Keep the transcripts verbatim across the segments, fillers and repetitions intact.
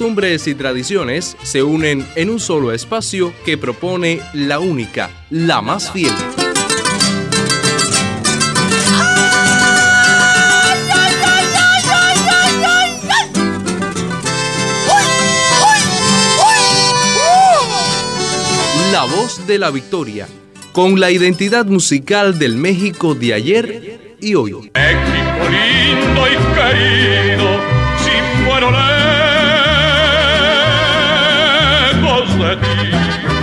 costumbres y tradiciones se unen en un solo espacio que propone la única, la más fiel. La voz de la victoria, con la identidad musical del México de ayer y hoy. México lindo y querido, si muero lejos de ti.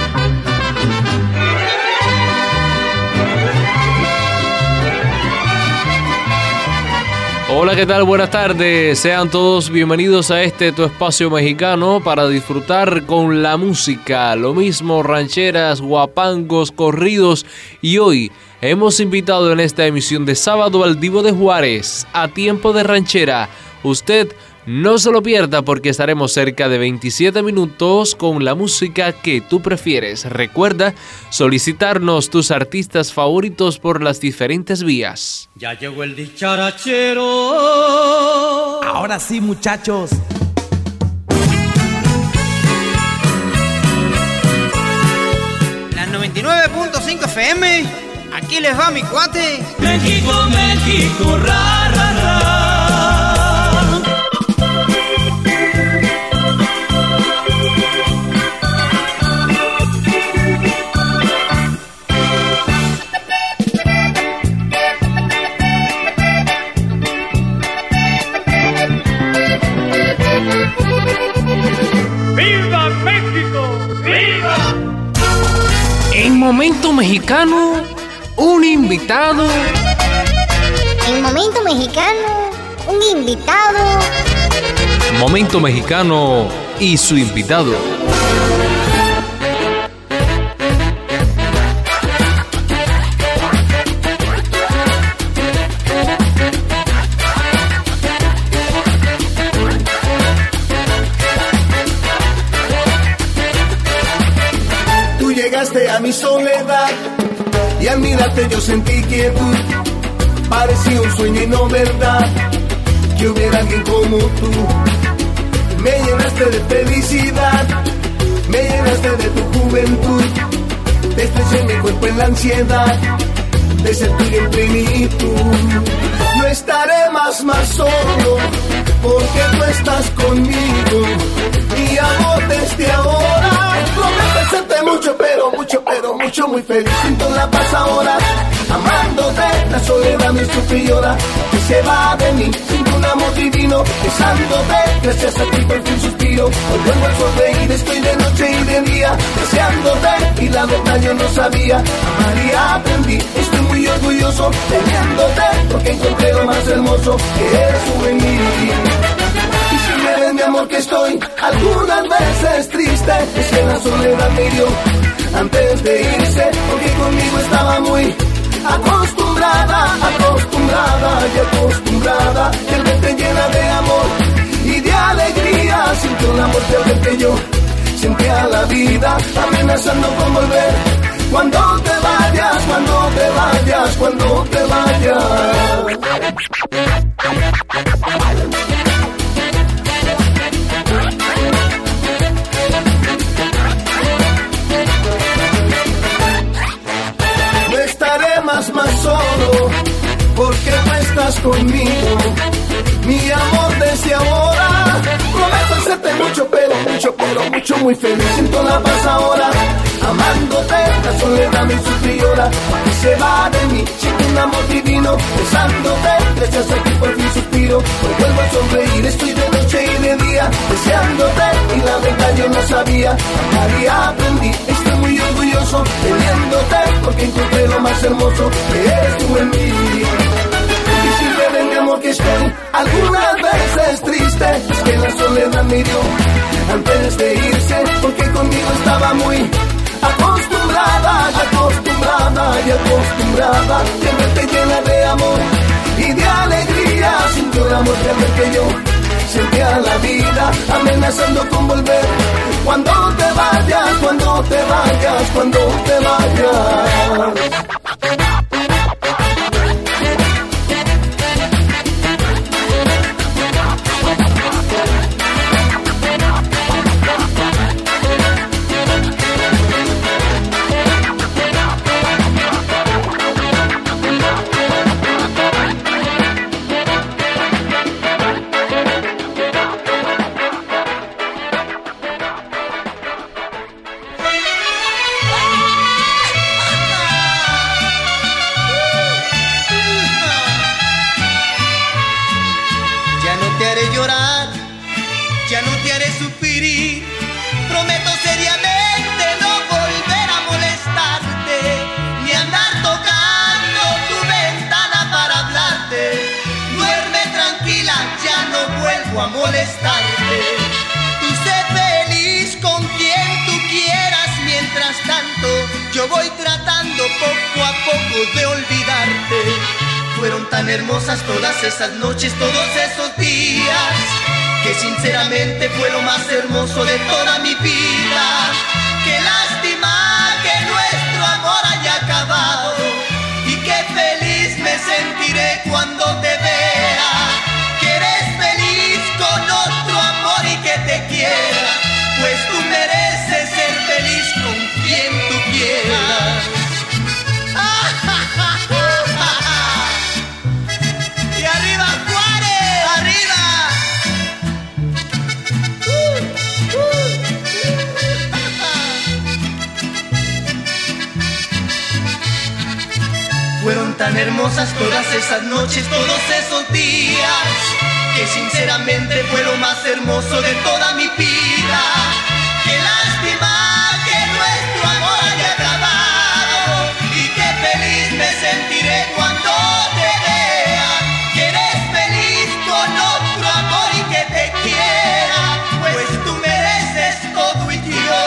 Hola, ¿qué tal? Buenas tardes. Sean todos bienvenidos a este tu espacio mexicano para disfrutar con la música, lo mismo rancheras, guapangos, corridos, y hoy hemos invitado en esta emisión de sábado al Divo de Juárez a Tiempo de Ranchera. Usted no se lo pierda porque estaremos cerca de veintisiete minutos con la música que tú prefieres. Recuerda solicitarnos tus artistas favoritos por las diferentes vías. Ya llegó el dicharachero. Ahora sí, muchachos. La noventa y nueve punto cinco F M. Aquí les va mi cuate. México, México, ra, ra, ra. ¡Viva México! ¡Viva! En Momento Mexicano, un invitado. En Momento Mexicano, un invitado. Momento Mexicano y su invitado. A mi soledad y al mirarte yo sentí quietud, parecía un sueño y no verdad, que hubiera alguien como tú. Me llenaste de felicidad, me llenaste de tu juventud, te estreché mi cuerpo en la ansiedad de ser tuyo en plenitud. No estaré más, más solo, porque tú estás conmigo, mi amor desde ahora. Prometo hacerte mucho, pero mucho, pero mucho, muy feliz. Siento la paz ahora, amándote, la soledad me sufre y llora, que se va de mí, sin un amor divino, besándote, gracias a ti por fin suspiro. Hoy vuelvo a sonreír, estoy de noche y de día, deseándote, y la verdad yo no sabía, amar y aprendí, estoy muy orgulloso, teniéndote, porque encontré lo más hermoso que eres tú en mí. Y si me ven mi amor que estoy algunas veces triste, es que la soledad me dio antes de irse, porque conmigo estaba muy acostumbrada, acostumbrada y acostumbrada, que el verte llena de amor y de alegría, sintió un amor que ver que yo sentía la vida, amenazando con volver cuando te vayas, cuando te vayas, cuando te vayas. Más, más solo, porque tú estás conmigo, mi amor desde ahora. Prometo hacerte mucho, pero mucho, pero mucho, muy feliz. Siento la paz ahora, amándote, la soledad me sufre y llora, que se va de mí, siento un amor divino, besándote, gracias a ti por fin suspiro. Hoy vuelvo a sonreír, estoy de noche y de día, deseándote, y la verdad yo no sabía, amar y aprendí, estoy muy orgulloso, teniéndote, porque encontré lo más hermoso que eres tú en mí. Y si me ven mi amor que estoy algunas veces triste, es que la soledad me dio antes de irse, porque conmigo estaba muy acostumbrada, acostumbrada y acostumbrada, que verte llena de amor y de alegría, sintió el amor que ver que yo sentía la vida, amenazando con volver cuando te vayas, cuando te vayas, cuando te vayas. vuelvo a molestarte. Tú sé feliz con quien tú quieras, mientras tanto yo voy tratando poco a poco de olvidarte. Fueron tan hermosas todas esas noches, todos esos días, que sinceramente fue lo más hermoso de toda mi vida. Qué lástima que nuestro amor haya acabado, y qué feliz me sentiré cuando te vea, que eres feliz con otro amor y que te quiera, pues tú mereces ser feliz con quien tú quieras. Y arriba Juárez, arriba. Uh, uh. Fueron tan hermosas todas esas noches, todos esos días, que sinceramente fue lo más hermoso de toda mi vida. Qué lástima que nuestro amor haya acabado, y qué feliz me sentiré cuando te vea, que eres feliz con otro amor y que te quiera, pues tú mereces todo y yo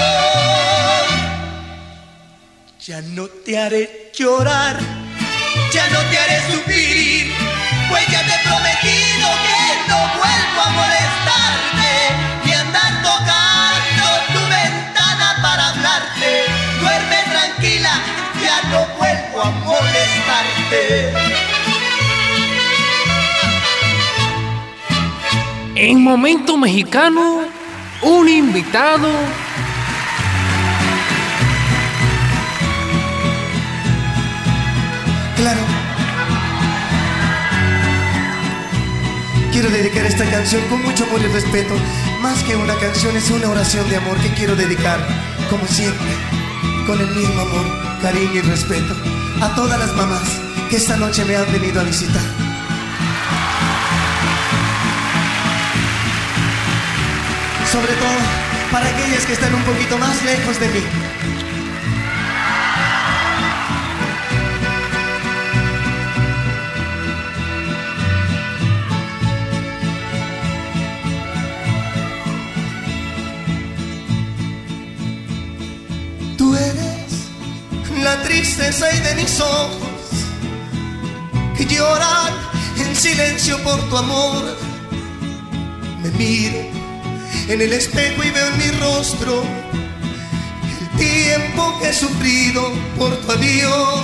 ya no te haré llorar, ya no te haré sufrir, pues ya te he prometido que no vuelvo a molestarte, ni andar tocando tu ventana para hablarte. Duerme tranquila, ya no vuelvo a molestarte. En Momento Mexicano, un invitado. Claro. Quiero dedicar esta canción con mucho amor y respeto. Más que una canción, es una oración de amor que quiero dedicar, como siempre, con el mismo amor, cariño y respeto, a todas las mamás que esta noche me han venido a visitar. Sobre todo para aquellas que están un poquito más lejos de mí. La tristeza y de mis ojos que lloran en silencio por tu amor. Me miro en el espejo y veo en mi rostro el tiempo que he sufrido por tu adiós.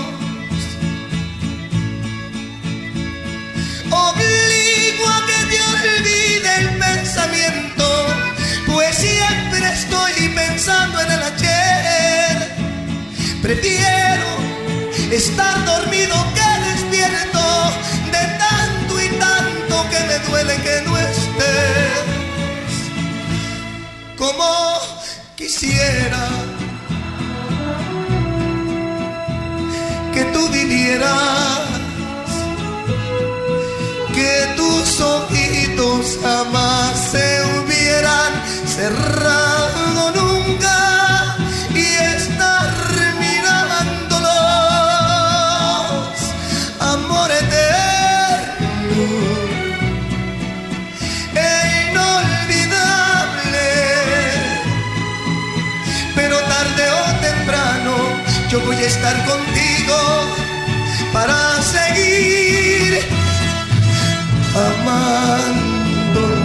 Obligo a que te olvide el pensamiento, pues siempre estoy pensando en el ayer. Prefiero estar dormido que despierto, de tanto y tanto que me duele que no estés. Como quisiera que tú vinieras, que tus ojitos jamás se hubieran cerrado nunca y estar amor eterno e inolvidable. Pero tarde o temprano yo voy a estar contigo para seguir amándonos.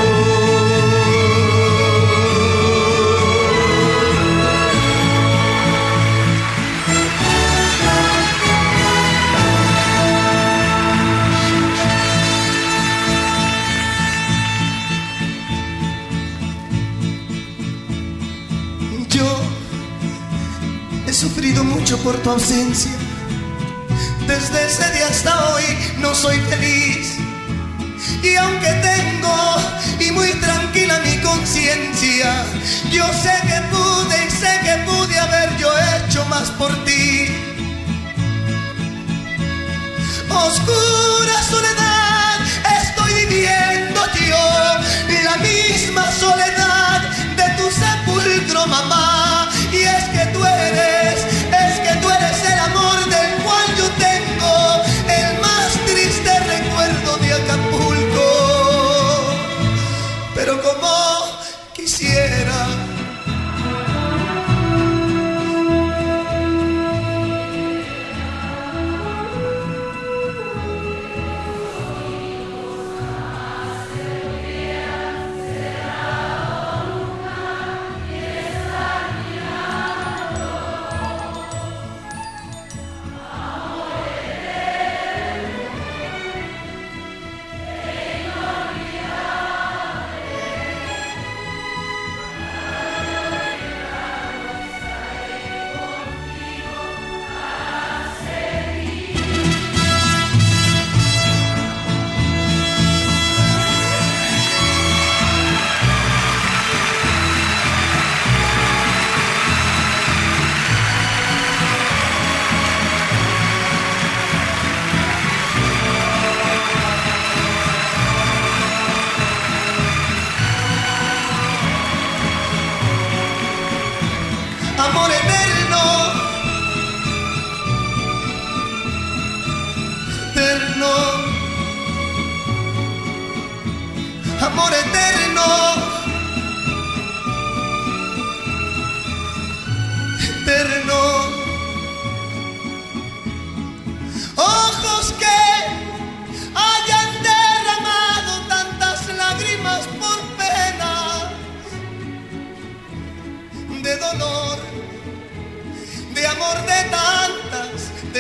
He sufrido mucho por tu ausencia. Desde ese día hasta hoy no soy feliz. Y aunque tengo y muy tranquila mi conciencia, yo sé que pude y sé que pude haber yo hecho más por ti. Oscura soledad estoy viviendo yo, la misma soledad de tu sepulcro, mamá. Y es que tú eres, es que tú eres el amor del cual yo tengo el más triste recuerdo de Acapulco.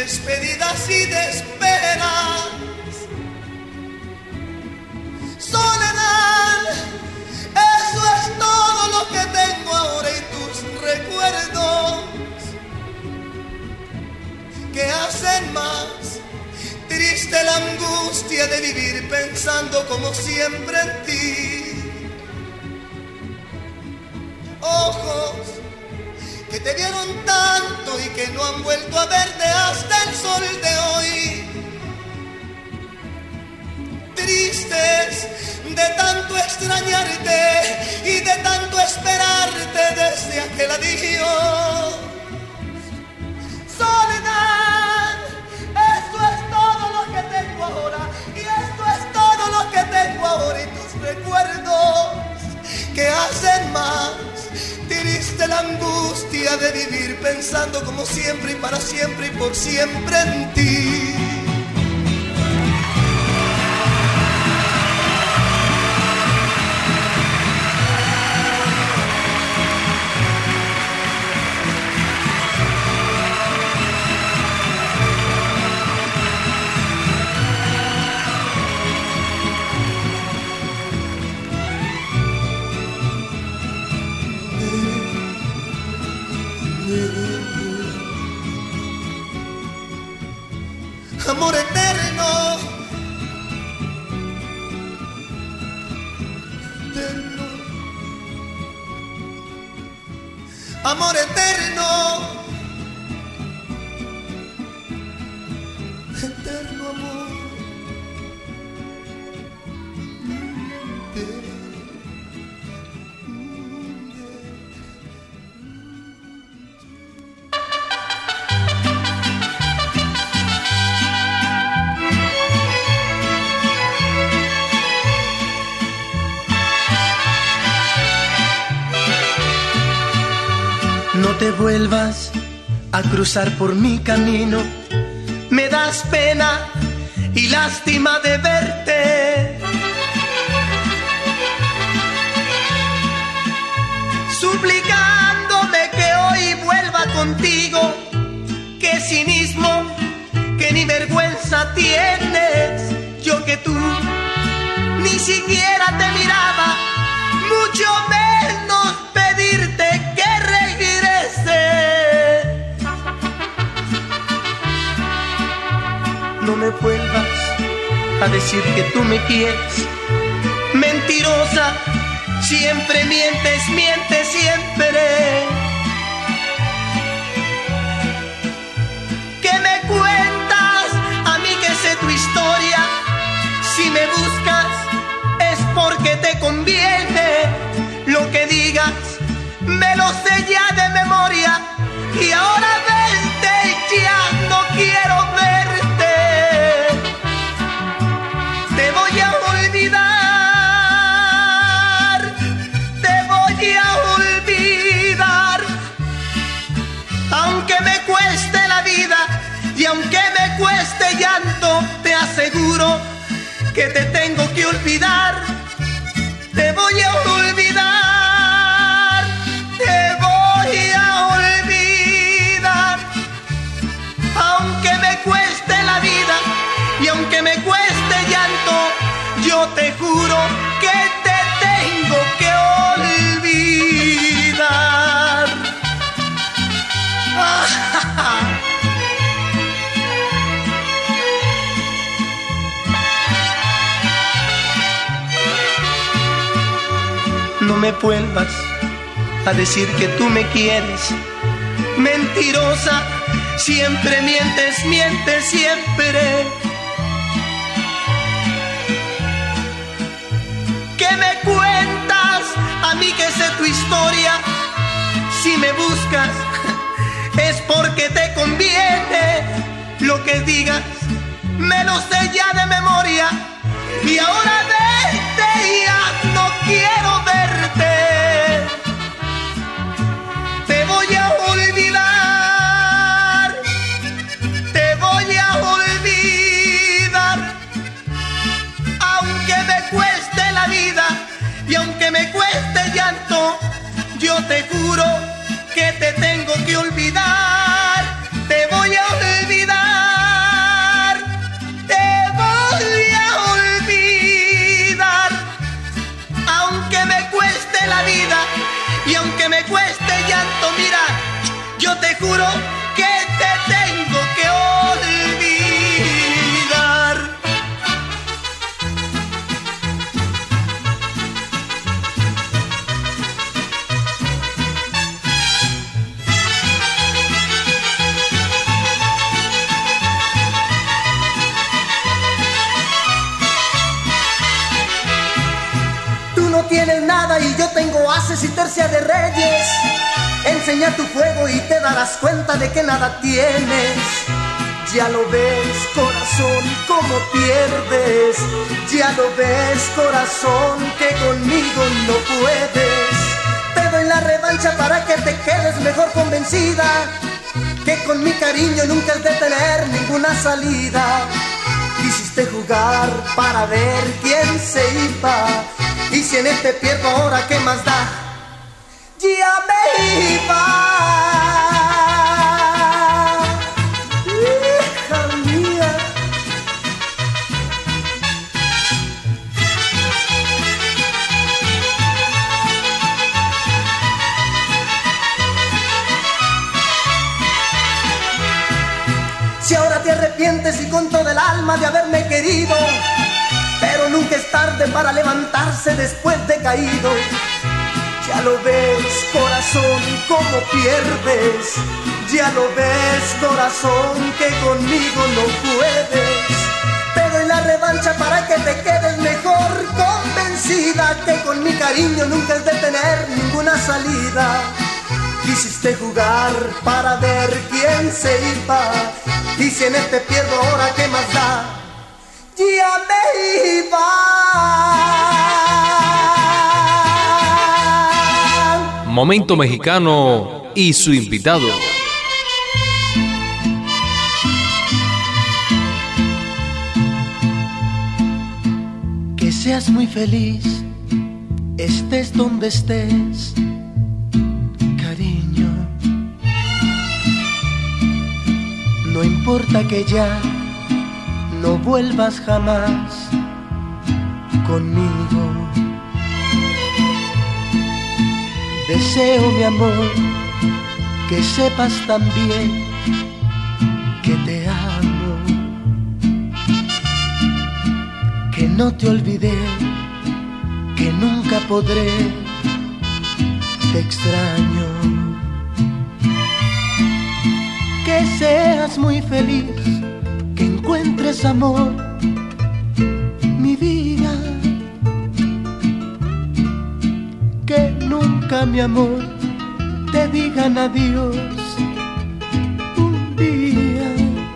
despedidas y despedidas. Soledad, eso es todo lo que tengo ahora y tus recuerdos que hacen más triste la angustia de vivir pensando como siempre en ti. Ojos que te vieron tanto y que no han vuelto a verte hasta el sol de hoy. Tristes de tanto extrañarte y de tanto esperarte desde aquel adiós. Soledad, eso es todo lo que tengo ahora y esto es todo lo que tengo ahora y tus recuerdos que hacen más triste la angustia de vivir pensando como siempre y para siempre y por siempre en ti. Amor eterno, eterno, amor eterno, eterno amor. No te vuelvas a cruzar por mi camino, me das pena y lástima de verte. Suplicándome que hoy vuelva contigo, qué cinismo, que ni vergüenza tienes. Yo que tú ni siquiera te miraba, mucho menos pedirte que no me vuelvas a decir que tú me quieres. Mentirosa, siempre mientes, mientes siempre. ¿Qué me cuentas a mí que sé tu historia? Si me buscas es porque te conviene. Lo que digas me lo sé ya de memoria y ahora verte ya no quiero verte. Te voy a olvidar, te voy a olvidar, aunque me cueste la vida y aunque me cueste llanto, te aseguro que te tengo que olvidar. Te voy a olvidar, te voy a olvidar, aunque me cueste la vida y aunque me cueste llanto, yo te juro que te tengo que olvidar. No me vuelvas a decir que tú me quieres. Mentirosa, siempre mientes, mientes siempre. ¿Qué me cuentas a mí que sé tu historia? Si me buscas es porque te conviene. Lo que digas me lo sé ya de memoria y ahora verte ya no quiero verte. Te voy a olvidar, te voy a olvidar, aunque me cueste la vida y aunque me cueste llanto, yo te juro que te tengo que olvidar. Te voy a olvidar. tienes nada y yo tengo haces y tercia de reyes. Enseña tu fuego y te darás cuenta de que nada tienes. Ya lo ves, corazón, cómo pierdes. Ya lo ves, corazón, que conmigo no puedes. Te doy la revancha para que te quedes mejor convencida que con mi cariño nunca has de tener ninguna salida. Quisiste jugar para ver quién se iba, y si en este pierdo ahora, ¿qué más da? Ya me iba. Hija mía. Si ahora te arrepientes y con todo el alma de haberme querido, pero nunca es tarde para levantarse después de caído. Ya lo ves, corazón, cómo pierdes. Ya lo ves, corazón, que conmigo no puedes. Te doy la revancha para que te quedes mejor convencida que con mi cariño nunca has de tener ninguna salida. Quisiste jugar para ver quién se iba, y si en este pierdo ahora, ¿qué más da? Ya me iba. Momento Mexicano y su invitado. Que seas muy feliz, estés donde estés, cariño. No importa que ya no vuelvas jamás conmigo. Deseo, mi amor, que sepas también que te amo, que no te olvidé, que nunca podré, te extraño. Que seas muy feliz, que encuentres amor, mi vida. Que nunca, mi amor, te digan adiós un día.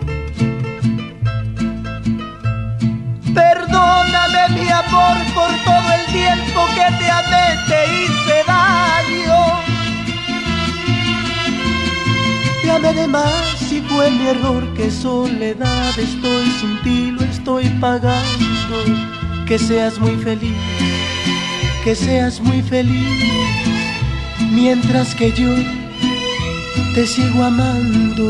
Perdóname, mi amor, por todo el tiempo que te amé, te hice daño. Te amé de más y fue mi error, que soledad estoy sin ti, lo estoy pagando. Que seas muy feliz, que seas muy feliz, mientras que yo te sigo amando.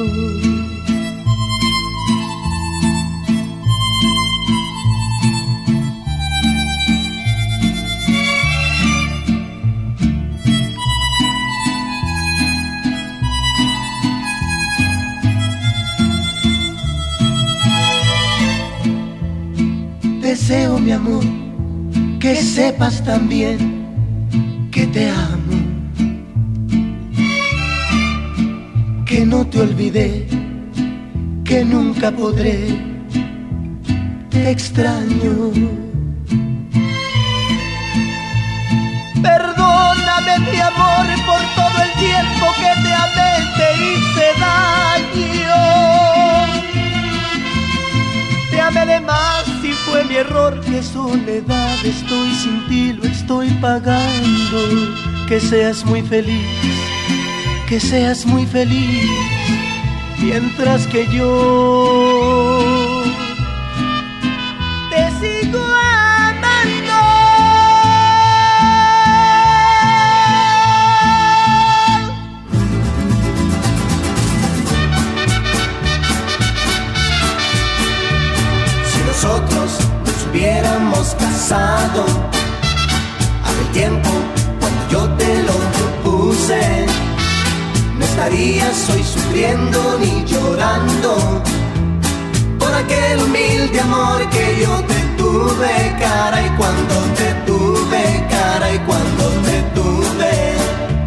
Deseo, mi amor, que sepas también que te amo, que no te olvidé, que nunca podré, te extraño. Perdóname, mi amor, por todo el tiempo que te amé, te hice daño. Te amé de más y fue mi error, que soledad estoy sin ti, lo estoy pagando. Que seas muy feliz, que seas muy feliz, mientras que yo te sigo amando. Si nosotros nos hubiéramos casado aquel tiempo cuando yo te lo propuse, no estarías hoy sufriendo ni llorando por aquel humilde amor que yo te tuve, caray, cuando te tuve, caray, cuando te tuve.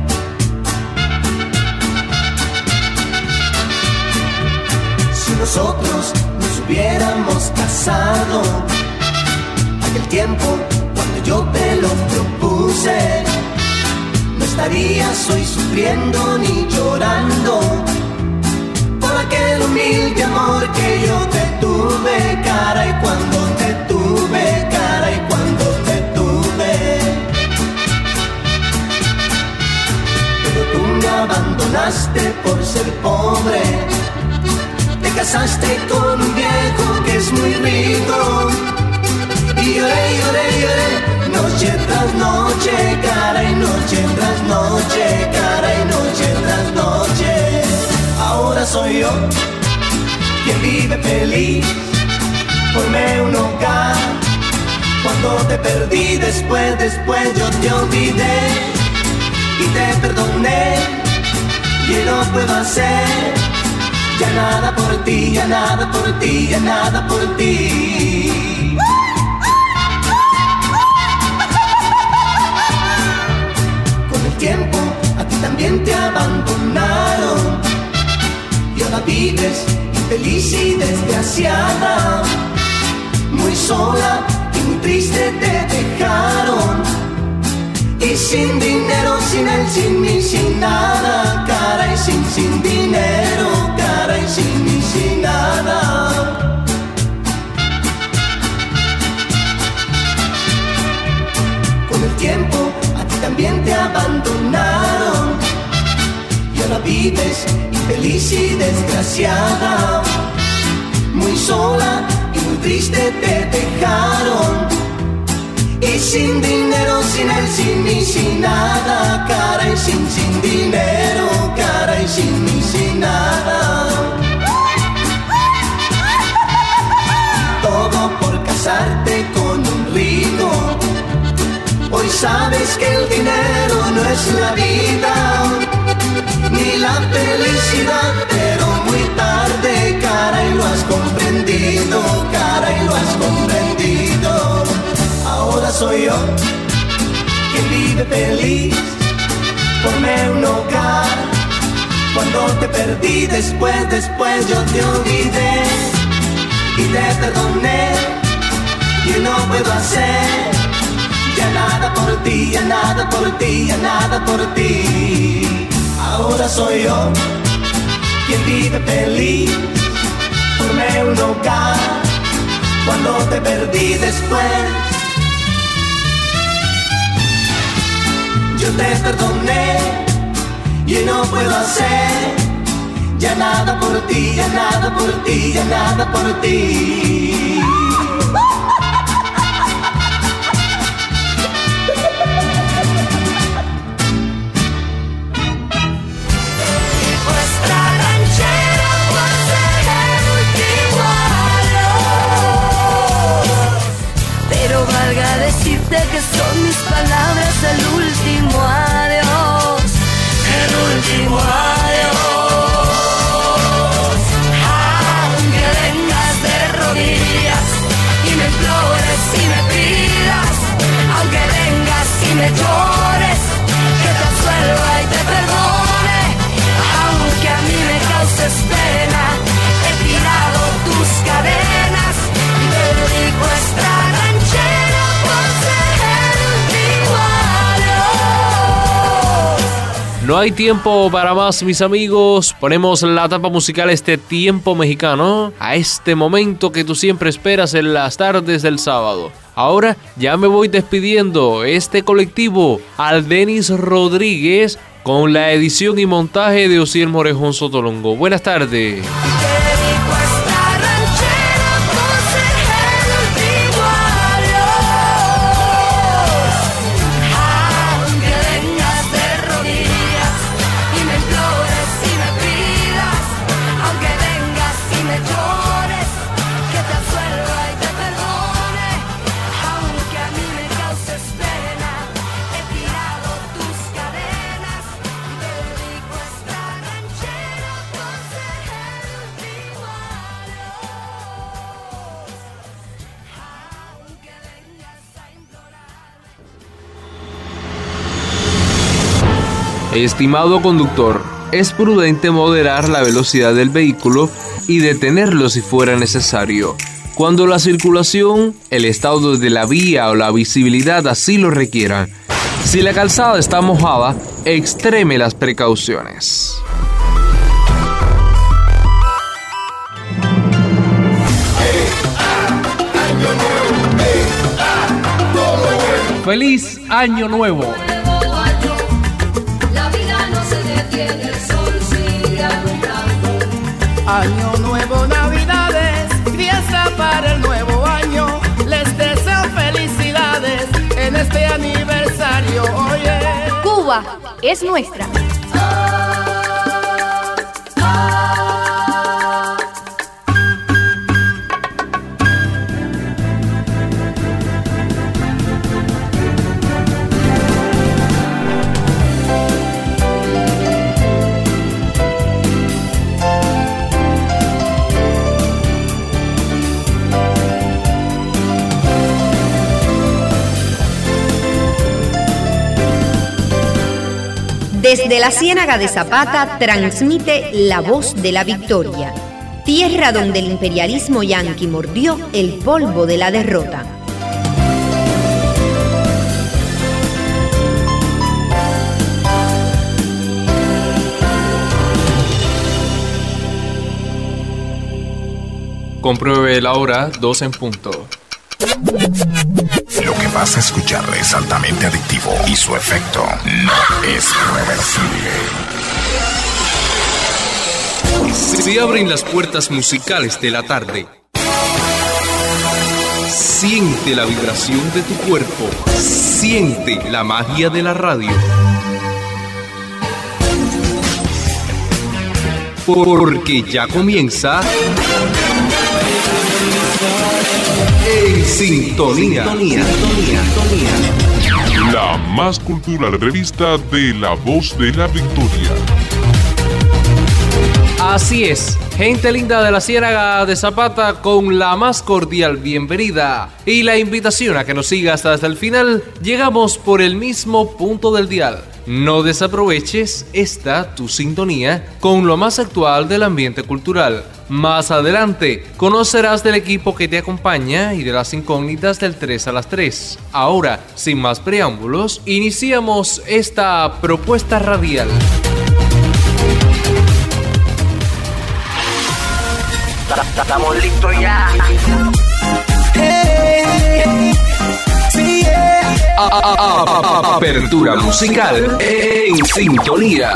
Si nosotros nos hubiéramos casado aquel tiempo cuando yo te lo propuse, tu ser, no estarías hoy sufriendo ni llorando por aquel humilde amor que yo te tuve, caray, cuando te tuve, caray, cuando te tuve. Pero tú me abandonaste por ser pobre, te casaste con un viejo que es muy rico, y lloré, lloré, lloré, noche tras noche, caray, noche tras noche, caray, noche tras noche. Ahora soy yo quien vive feliz, formé un hogar. Cuando te perdí, después, después yo te olvidé y te perdoné, y no puedo hacer ya nada por ti, ya nada por ti, ya nada por ti. Con el tiempo a ti también te abandonaron, y ahora vives infeliz y desgraciada, muy sola y muy triste te dejaron, y sin dinero, sin él, sin mí, sin nada, caray, sin, sin dinero, caray, sin mí, sin nada. Con el tiempo a ti también te abandonaron, y ahora vives infeliz y desgraciada, muy sola y muy triste te dejaron, y sin dinero, sin él, sin mí, sin nada, caray, sin, sin dinero, caray, sin mí, sin nada. Todo por casarte con un rico, hoy sabes que el dinero no es la vida, ni la felicidad, pero muy tarde, caray, lo has comprendido, caray, lo has comprendido. Ahora soy yo quien vive feliz, formé un hogar. Cuando te perdí, después, después yo te olvidé y te perdoné, y no puedo hacer ya nada por ti, ya nada por ti, ya nada por ti. Ahora soy yo quien vive feliz, formé un hogar. Cuando te perdí, después yo te perdoné, y no puedo hacer ya nada por ti, ya nada por ti, ya nada por ti. Decirte que son mis palabras el último adiós, el último adiós. Aunque vengas de rodillas y me implores y me pidas, aunque vengas y me llores, que te absuelva y te perdone, aunque a mí me causes pena, he tirado tus cadenas y te dedico esta ranchera. No hay tiempo para más, mis amigos. Ponemos la tapa musical a este tiempo mexicano, a este momento que tú siempre esperas en las tardes del sábado. Ahora ya me voy despidiendo. Este colectivo, Aldenis Rodríguez, con la edición y montaje de Osiel Morejón Sotolongo. Buenas tardes. Estimado conductor, es prudente moderar la velocidad del vehículo y detenerlo si fuera necesario, cuando la circulación, el estado de la vía o la visibilidad así lo requieran. Si la calzada está mojada, extreme las precauciones. ¡Feliz Año Nuevo! La vida no se detiene, el sol sigue alumbrando. Año nuevo, navidades, fiesta para el nuevo año. Les deseo felicidades en este aniversario. Oye, Cuba es nuestra. Desde la Ciénaga de Zapata transmite La Voz de la Victoria, tierra donde el imperialismo yanqui mordió el polvo de la derrota. Compruebe la hora, dos en punto. Lo que vas a escuchar es altamente adictivo y su efecto no es reversible. Se abren las puertas musicales de la tarde. Siente la vibración de tu cuerpo. Siente la magia de la radio. Porque ya comienza En Sintonía. La más cultural revista de La Voz de la Victoria. Así es, gente linda de la Ciénaga de Zapata, con la más cordial bienvenida y la invitación a que nos sigas hasta el final. Llegamos por el mismo punto del dial. No desaproveches esta tu sintonía con lo más actual del ambiente cultural. Más adelante conocerás del equipo que te acompaña y de las incógnitas del tres a las tres. Ahora, sin más preámbulos, iniciamos esta propuesta radial. Estamos listos ya. Hey, sí, yeah. a, a, a, apertura musical en Sintonía.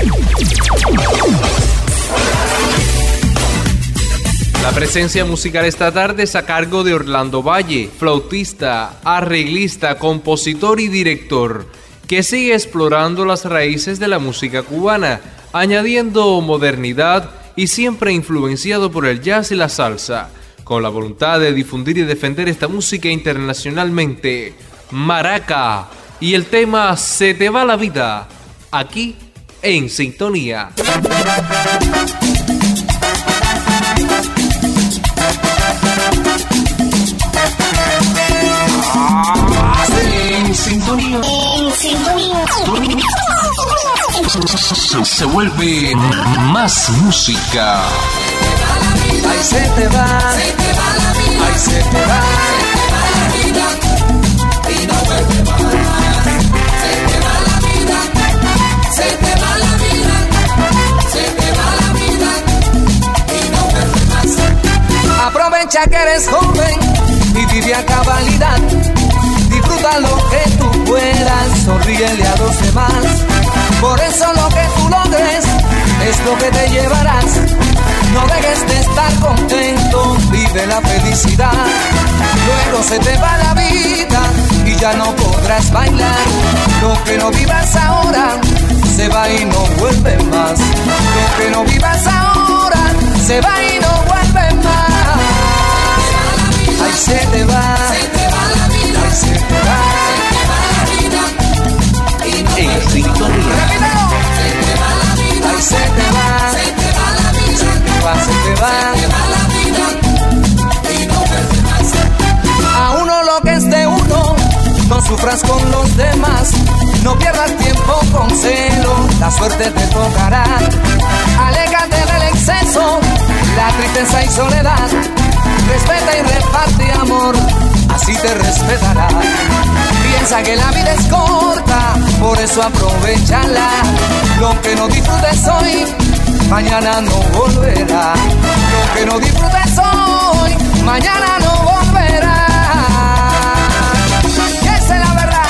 La presencia musical esta tarde es a cargo de Orlando Valle, flautista, arreglista, compositor y director, que sigue explorando las raíces de la música cubana, añadiendo modernidad y siempre influenciado por el jazz y la salsa, con la voluntad de difundir y defender esta música internacionalmente. Maraca y el tema Se te va la vida, aquí en Sintonía. En Sintonía. En Sintonía. Se, se vuelve más música. Ay, se te va, se te va la vida. Ay, se te va, se te va la vida y no vuelve más. Se te va la vida, se te va la vida, se te va la vida y no vuelve más. Aprovecha que eres joven y vive a cabalidad. Disfruta lo que tú puedas, sonríele a los demás. Por eso lo que tú logres es lo que te llevarás. No dejes de estar contento, vive la felicidad. Luego se te va la vida y ya no podrás bailar. Lo que no vivas ahora se va y no vuelve más. Lo que no vivas ahora se va y no vuelve más. Ay, se te va, se te va la vida. Ay, se te va, se te va la vida y no en Sintonía. Se te va la vida. Ay, se te va, se te va la vida. Se te va, se te va, se te va la vida y no vuelve más. A uno lo que es de uno, no sufras con los demás. No pierdas tiempo con celo, la suerte te tocará. Aléjate del exceso, la tristeza y soledad. Respeta y reparte amor, así te respetará. Piensa que la vida es corta, por eso aprovechala. Lo que no disfrutes hoy, mañana no volverá. Lo que no disfrutes hoy, mañana no volverá. Y esa es la verdad.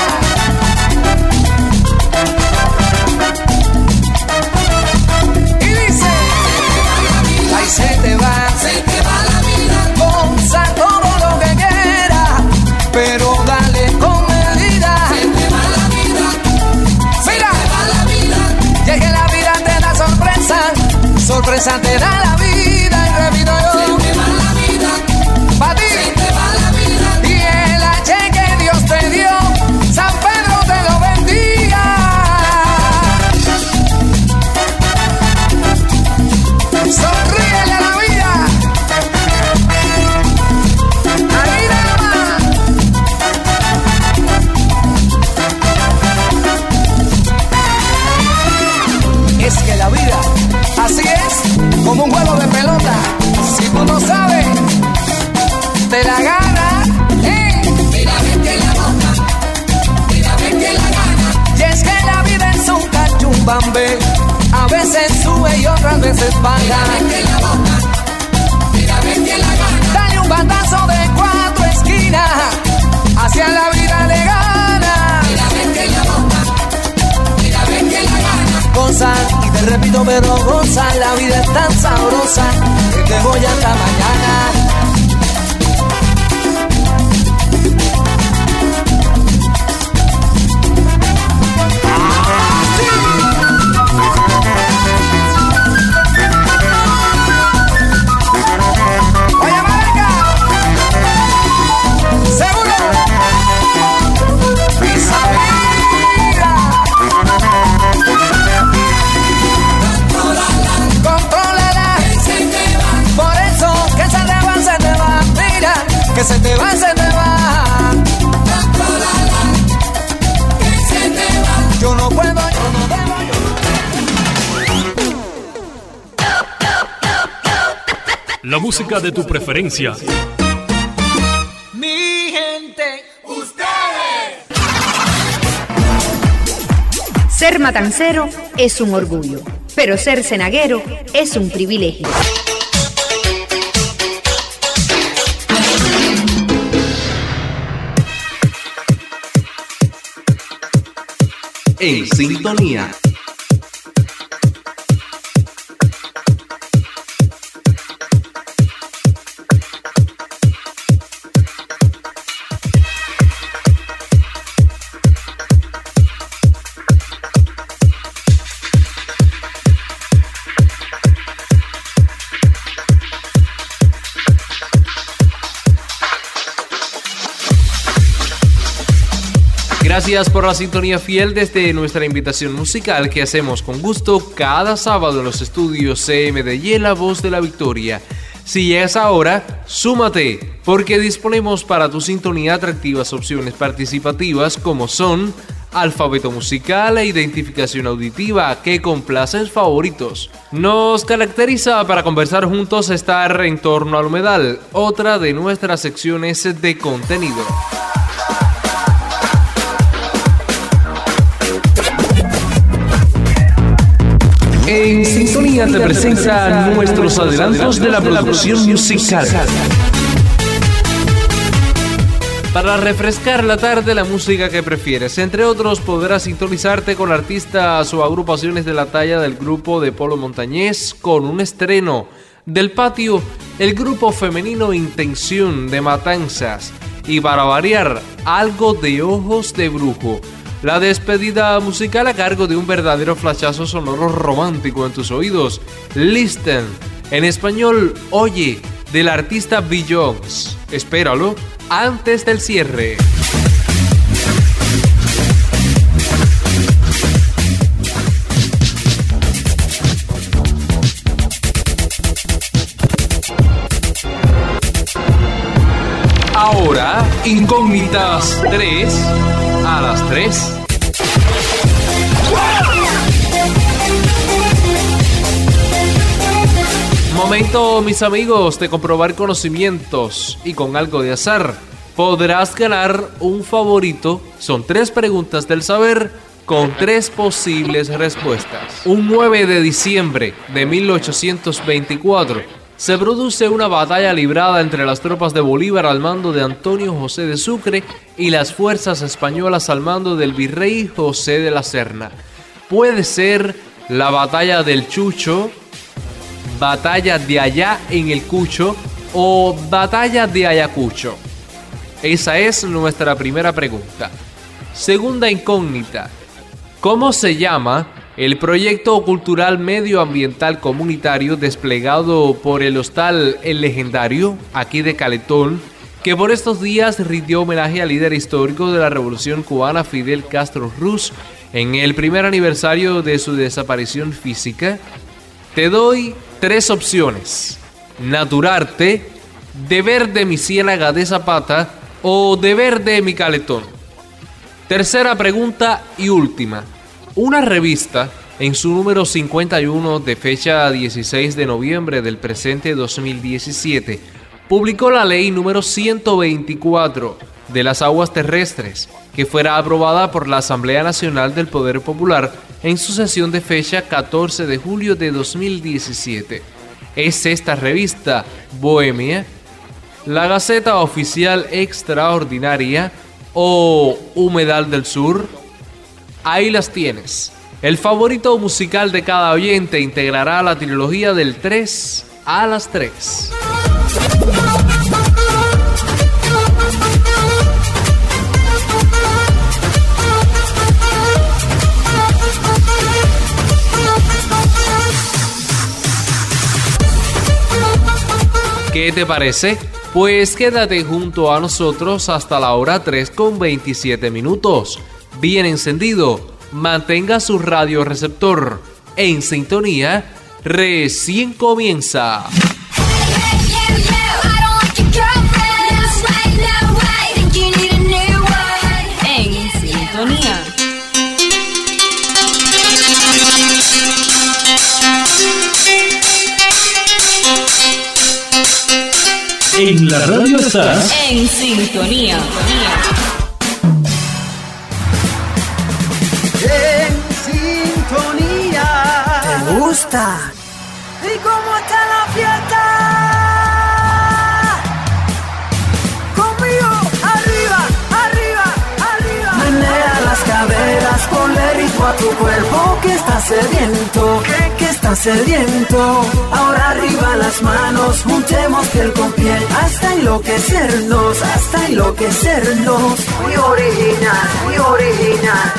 Y dice, ahí se te va, se te va la vida. Goza todo lo que quieras, pero dale con medida. Se te va la vida, se Mira. te va la vida. Y es que la vida te da sorpresa, sorpresa te da la vida. Y repito yo, se te va la vida, pa' ti. Se te va la vida. Y el H que Dios te dio, San Pedro te lo bendiga. Sonríele a la vida. Ahí nada más. Es que la vida, así es, como un juego de pelota. Si tú no sabes, te la gana. ¿eh? Mira, ven que la bota, mira, ven que la gana. Y es que la vida es un cachumbambe, a veces sube y otras veces baja. Mira, ven que la bota, mira, ven que la gana. Dale un batazo de cuatro esquinas, hacia la vida le gana. Mira, ven que la bota, mira, ven que la gana. Goza, y te repito, pero goza, la vida es tan sabrosa que te voy hasta mañana. Que se te va, se te va. Que se te va. Yo no puedo, yo no debo, yo no. La música de tu preferencia. Mi gente, ustedes. Ser matancero es un orgullo, pero ser cenaguero es un privilegio. En sintonía. Gracias por la sintonía fiel desde nuestra invitación musical que hacemos con gusto cada sábado en los estudios C M D Y, La Voz de la Victoria. Si llegas ahora, súmate, porque disponemos para tu sintonía atractivas opciones participativas como son alfabeto musical e identificación auditiva que complacen favoritos. Nos caracteriza para conversar juntos estar en torno al humedal, otra de nuestras secciones de contenido. En sintonía te presenta nuestros adelantos de la producción musical. Para refrescar la tarde, la música que prefieres. Entre otros, podrás sintonizarte con artistas o agrupaciones de la talla del grupo de Polo Montañés con un estreno. Del patio, el grupo femenino Intención de Matanzas. Y para variar, algo de Ojos de Brujo. La despedida musical a cargo de un verdadero flashazo sonoro romántico en tus oídos. Listen, en español, Oye, del artista Beyoncé. Espéralo antes del cierre. Ahora, Incógnitas tres a las tres. Momento, mis amigos, de comprobar conocimientos y con algo de azar. podrás ganar un favorito. Son tres preguntas del saber con tres posibles respuestas. Un nueve de diciembre de mil ochocientos veinticuatro se produce una batalla librada entre las tropas de Bolívar al mando de Antonio José de Sucre y las fuerzas españolas al mando del virrey José de la Serna. Puede ser la batalla del Chucho, batalla de allá en el Cucho o batalla de Ayacucho. Esa es nuestra primera pregunta. Segunda incógnita. ¿Cómo se llama el proyecto cultural medioambiental comunitario desplegado por el Hostal El Legendario, aquí de Caletón, que por estos días rindió homenaje al líder histórico de la Revolución Cubana, Fidel Castro Ruz, en el primer aniversario de su desaparición física? Te doy tres opciones: Naturarte, Deber de mi Ciénaga de Zapata o Deber de mi Caletón. Tercera pregunta y última. Una revista, en su número cincuenta y uno de fecha dieciséis de noviembre del presente dos mil diecisiete, publicó la ley número ciento veinticuatro de las aguas terrestres, que fuera aprobada por la Asamblea Nacional del Poder Popular en su sesión de fecha catorce de julio de dos mil diecisiete. ¿Es esta revista Bohemia, La Gaceta Oficial Extraordinaria o Humedal del Sur? Ahí las tienes. El favorito musical de cada oyente integrará la trilogía del tres a las tres. ¿Qué te parece? Pues quédate junto a nosotros hasta la hora tres con veintisiete minutos. Bien encendido, mantenga su radioreceptor en sintonía, recién comienza. En sintonía. En la radio estás en sintonía. En sintonía. ¿Te gusta? ¿Y cómo está la fiesta? Conmigo, arriba, arriba, arriba. Menea las caderas, ponle ritmo a tu cuerpo que está sediento, que, que está sediento. Ahora arriba las manos, juntemos piel con piel hasta enloquecernos, hasta enloquecernos. Muy original, muy original.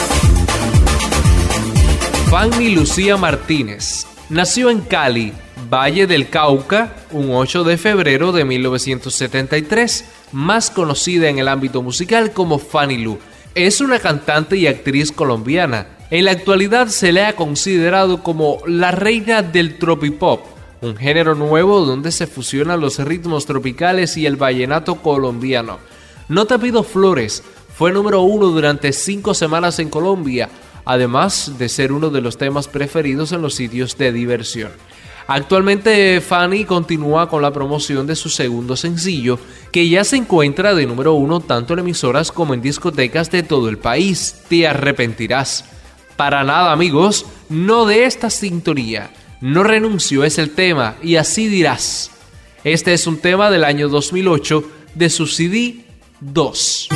Fanny Lucía Martínez nació en Cali, Valle del Cauca, un ocho de febrero de mil novecientos setenta y tres, más conocida en el ámbito musical como Fanny Lu. Es una cantante y actriz colombiana. En la actualidad se le ha considerado como la reina del tropipop, un género nuevo donde se fusionan los ritmos tropicales y el vallenato colombiano. No te pido flores fue número uno durante cinco semanas en Colombia, además de ser uno de los temas preferidos en los sitios de diversión. Actualmente Fanny continúa con la promoción de su segundo sencillo, que ya se encuentra de número uno tanto en emisoras como en discotecas de todo el país. Te arrepentirás. Para nada, amigos, no de esta sintonía. No renuncio es el tema y así dirás. Este es un tema del año dos mil ocho de su C D dos.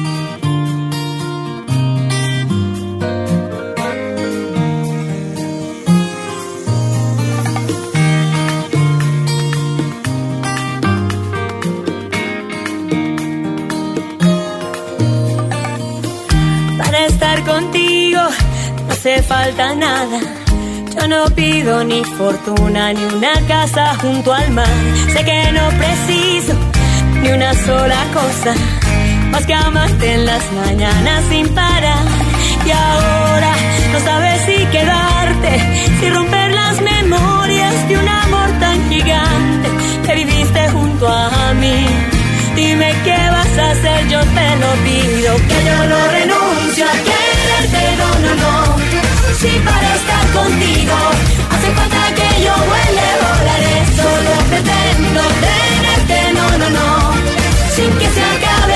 Contigo no hace falta nada. Yo no pido ni fortuna ni una casa junto al mar. Sé que no preciso ni una sola cosa más que amarte en las mañanas sin parar. Y ahora no sabes si quedarte, si romper las memorias de un amor tan gigante que viviste junto a mí. Dime qué vas a hacer, yo te lo pido. Que yo no renuncio a quererte, no, no, no. Si para estar contigo hace falta que yo vuele, volaré. Solo pretendo tenerte, no, no, no. Sin que se acabe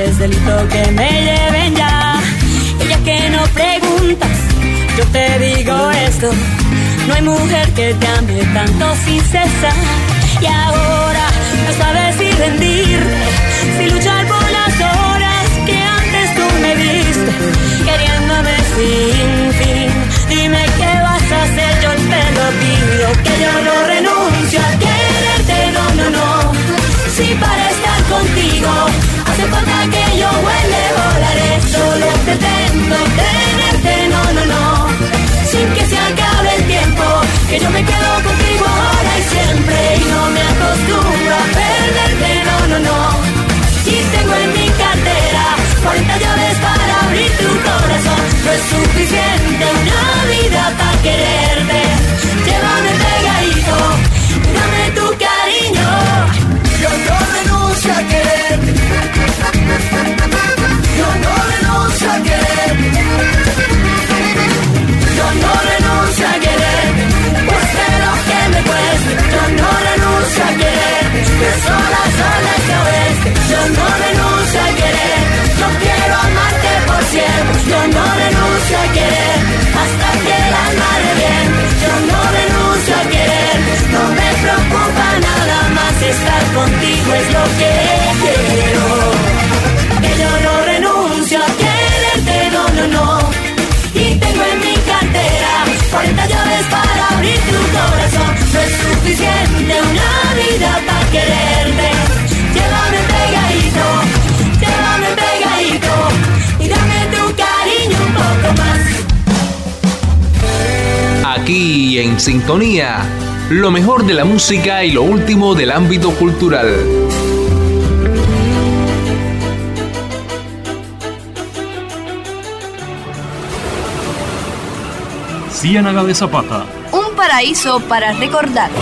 es delito que me lleven ya. Y ya que no preguntas, yo te digo esto: no hay mujer que te ame tanto sin cesar. Y ahora no sabes si rendirte, si luchar por las horas que antes tú me diste, queriéndome sin fin. Dime qué vas a hacer, yo te lo pido, que yo no renuncio a quererte, no, no, no. Si para estar contigo hace falta que yo vuele, volaré. Solo pretendo tenerte, no, no, no. Sin que se acabe el tiempo, que yo me quedo contigo ahora y siempre. Y no me acostumbro a perderte, no, no, no. Y tengo en mi cartera cuarenta llaves para abrir tu corazón. No es suficiente una vida para quererte. Llévame pegadito, dame tu cariño. Yo no renuncio a quererte. Yo no renuncio a quererte. Yo no renuncio a quererte, cueste lo que me cueste. Yo no renuncio a quererte, de sola, sola este oeste. Yo no renuncio a quererte, yo quiero amarte por siempre. Yo no renuncio a quererte, hasta que el alma reviente. Yo no renuncio a quererte, no me preocupa nada más. Estar contigo es lo que quiero. Que yo no renuncio a quererte, no, no, no. Y tengo en mi cartera cuarenta llaves para abrir tu corazón. No es suficiente una vida para quererte. Llévame pegadito, llévame pegadito y dame tu cariño un poco más. Aquí en Sintonía, lo mejor de la música y lo último del ámbito cultural. Ciénaga de Zapata. Un paraíso para recordar.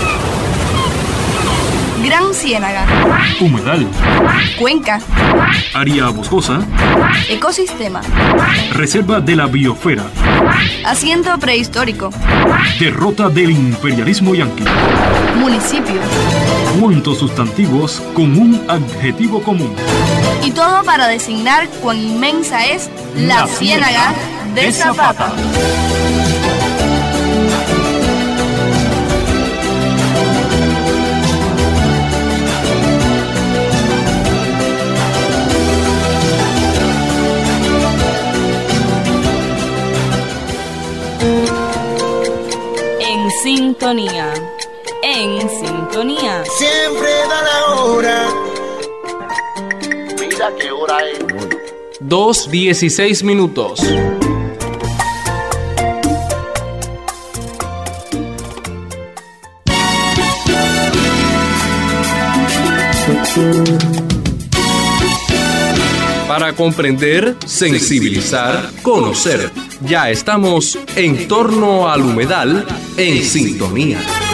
Gran Ciénaga. Humedal. Cuenca. Área boscosa. Ecosistema. Reserva de la biosfera. Asiento prehistórico. Derrota del imperialismo yanqui. Municipio. Cuantos sustantivos con un adjetivo común. Y todo para designar cuán inmensa es la, la Ciénaga de, de Zapata. Zapata. En sintonía, en sintonía. Siempre da la hora. Mira qué hora es. dos dieciséis minutos. Para comprender, sensibilizar, conocer. Ya estamos en torno al humedal en sintonía.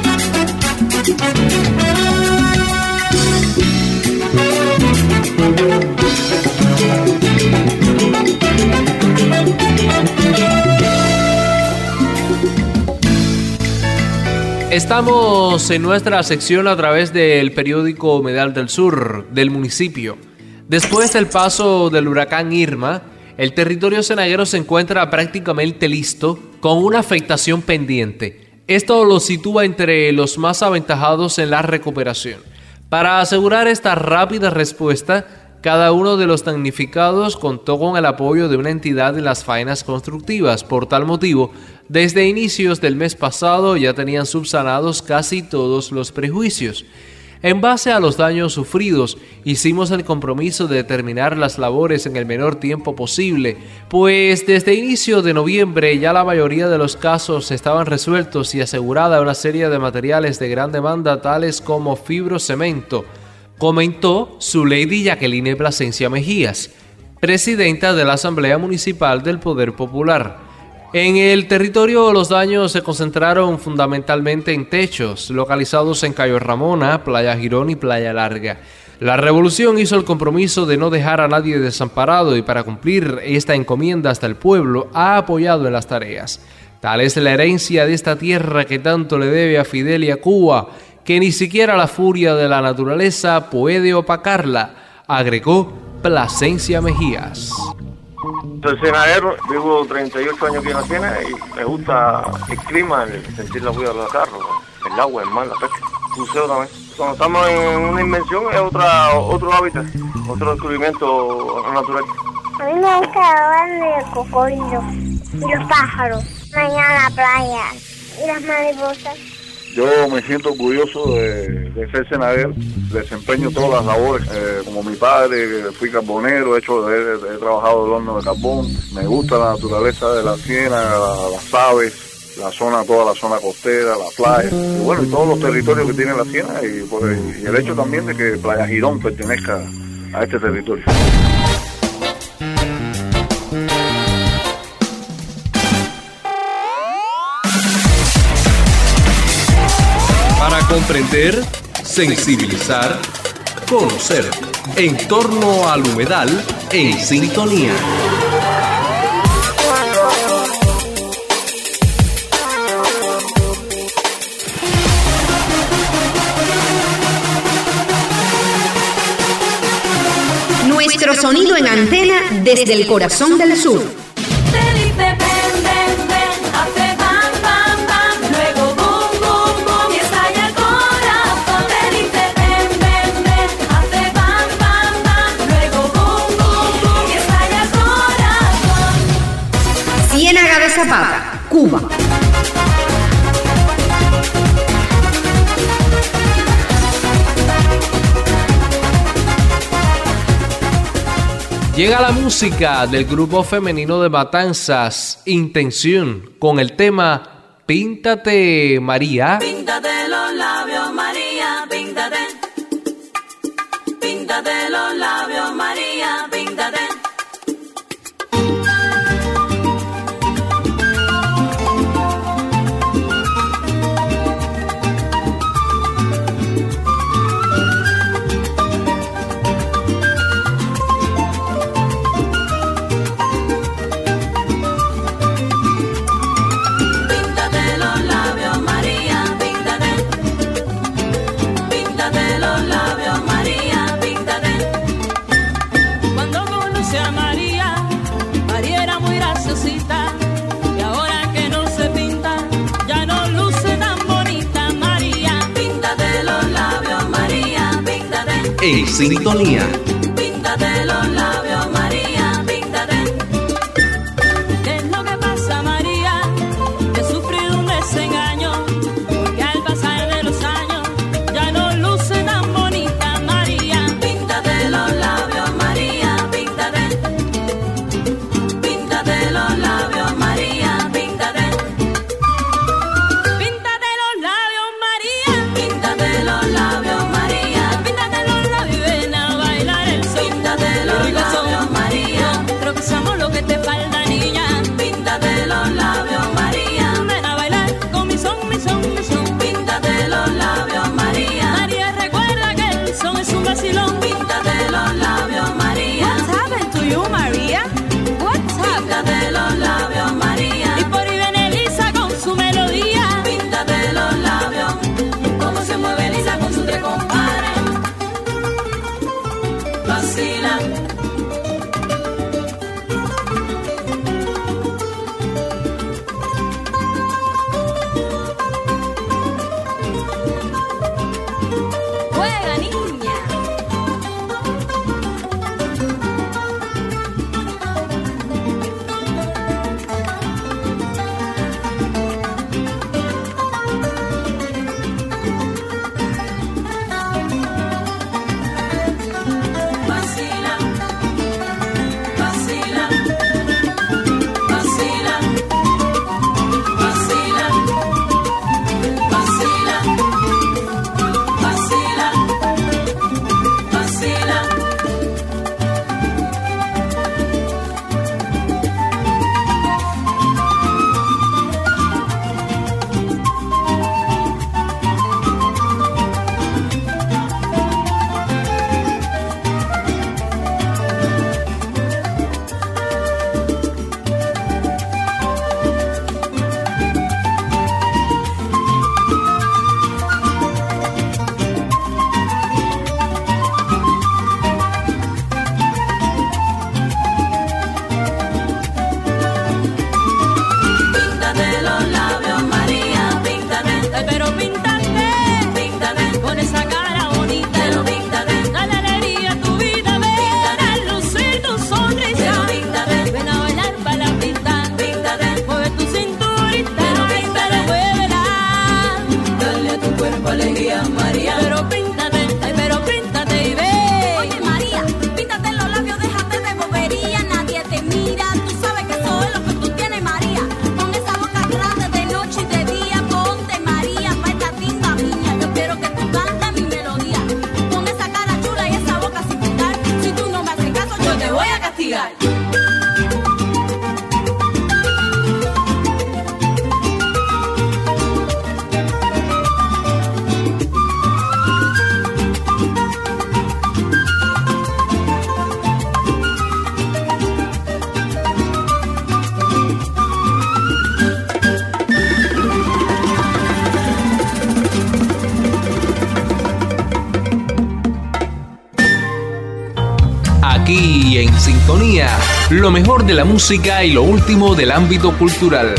Estamos en nuestra sección a través del periódico Humedal del Sur del municipio. Después del paso del huracán Irma, el territorio cienaguero se encuentra prácticamente listo, con una afectación pendiente. Esto lo sitúa entre los más aventajados en la recuperación. Para asegurar esta rápida respuesta, cada uno de los damnificados contó con el apoyo de una entidad en las faenas constructivas. Por tal motivo, desde inicios del mes pasado ya tenían subsanados casi todos los prejuicios. En base a los daños sufridos, hicimos el compromiso de terminar las labores en el menor tiempo posible, pues desde inicio de noviembre ya la mayoría de los casos estaban resueltos y asegurada una serie de materiales de gran demanda tales como fibrocemento, comentó Zuleydi Jacqueline Plasencia Mejías, presidenta de la Asamblea Municipal del Poder Popular. En el territorio los daños se concentraron fundamentalmente en techos, localizados en Cayo Ramona, Playa Girón y Playa Larga. La Revolución hizo el compromiso de no dejar a nadie desamparado y para cumplir esta encomienda hasta el pueblo ha apoyado en las tareas. Tal es la herencia de esta tierra que tanto le debe a Fidel y a Cuba, que ni siquiera la furia de la naturaleza puede opacarla, agregó Plasencia Mejías. Soy cenadero, vivo treinta y ocho años aquí en la Siena y me gusta el clima, el sentir la huella de los carros, el agua, el mar, la pesca, el buceo también. Cuando estamos en una invención es otra, otro hábitat, otro descubrimiento natural. A mí me gusta hablar del cocodrilo y los pájaros, mañana la playa y las mariposas. Yo me siento orgulloso de, de ser cenadero, desempeño todas las labores, eh, como mi padre, fui carbonero, he, hecho, he, he trabajado el horno de carbón, me gusta la naturaleza de la Siena, la, las aves, la zona, toda la zona costera, la playa, y bueno, y todos los territorios que tiene la Siena, y, pues, y el hecho también de que Playa Girón pertenezca a este territorio. Para comprender, sensibilizar, conocer. En torno al humedal, en sintonía. Nuestro sonido en antena desde el corazón del sur. Ciénaga de Zapata, Cuba. Llega la música del grupo femenino de Matanzas, Intención, con el tema Píntate María. Píntate los labios, María, píntate. Píntate los labios, María, píntate. En sintonía. Píntate los labios, María, píntate. ¿Qué es lo que pasa, María? He sufrido un desengaño, porque al pasar de los años ya no luce tan bonita, María. Píntate los labios, María, píntate. Píntate los labios, María, píntate. Píntate los labios, María. Píntate los labios, María. Píntate los labios y ven a bailar. castigar. Aquí en Sintonía, lo mejor de la música y lo último del ámbito cultural.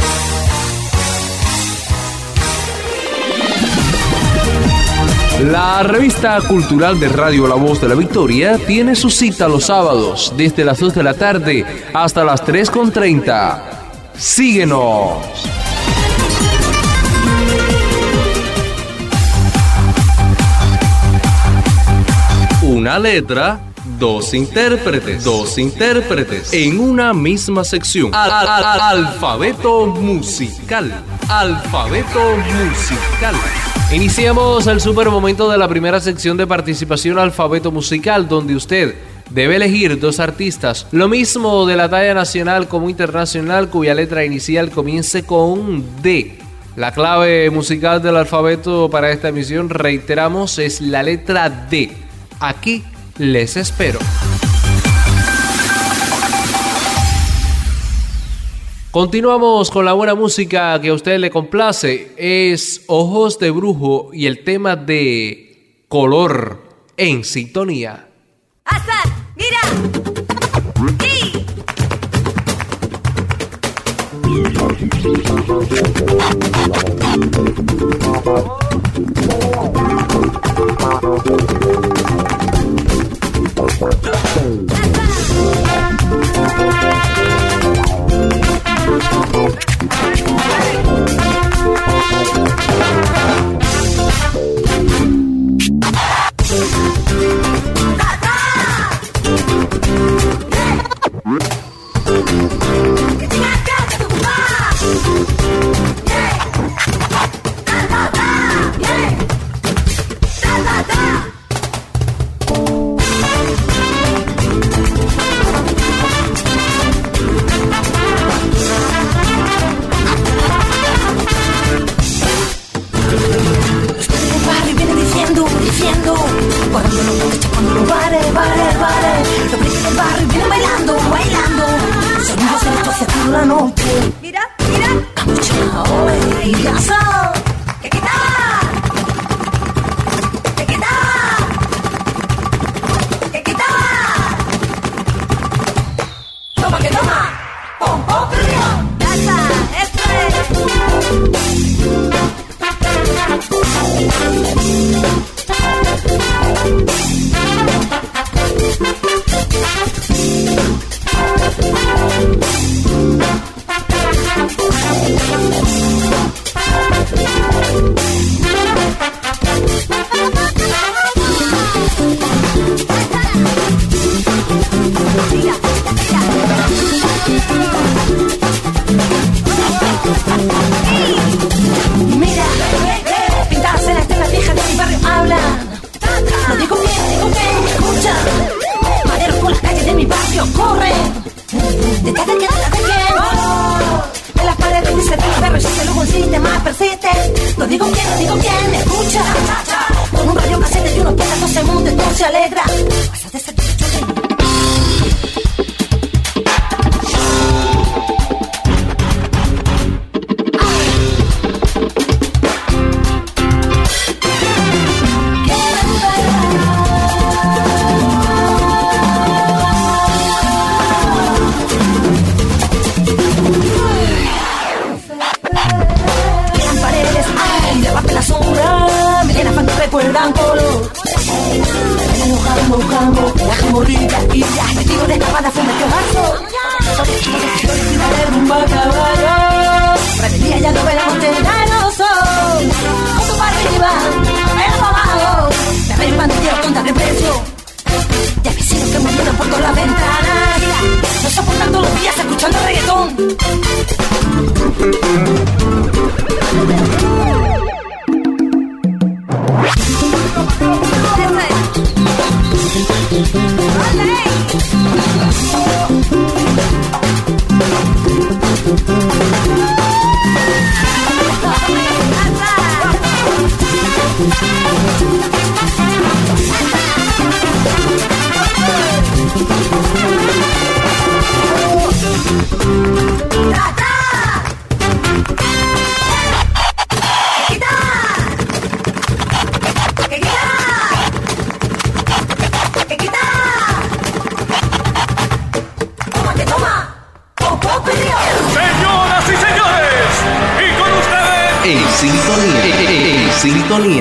La revista cultural de Radio La Voz de la Victoria tiene su cita los sábados desde las dos de la tarde hasta las tres con treinta. Síguenos. Una letra, dos intérpretes, dos intérpretes en una misma sección. Al, al, al, alfabeto musical, alfabeto musical. Iniciamos el super momento de la primera sección de participación alfabeto musical, donde usted debe elegir dos artistas, lo mismo de la talla nacional como internacional, cuya letra inicial comience con D. La clave musical del alfabeto para esta emisión, reiteramos, es la letra D. Aquí les espero. Continuamos con la buena música que a usted le complace. Es Ojos de Brujo y el tema de Color en Sintonía. Azar, mira. Sí. Hola. Sintonía.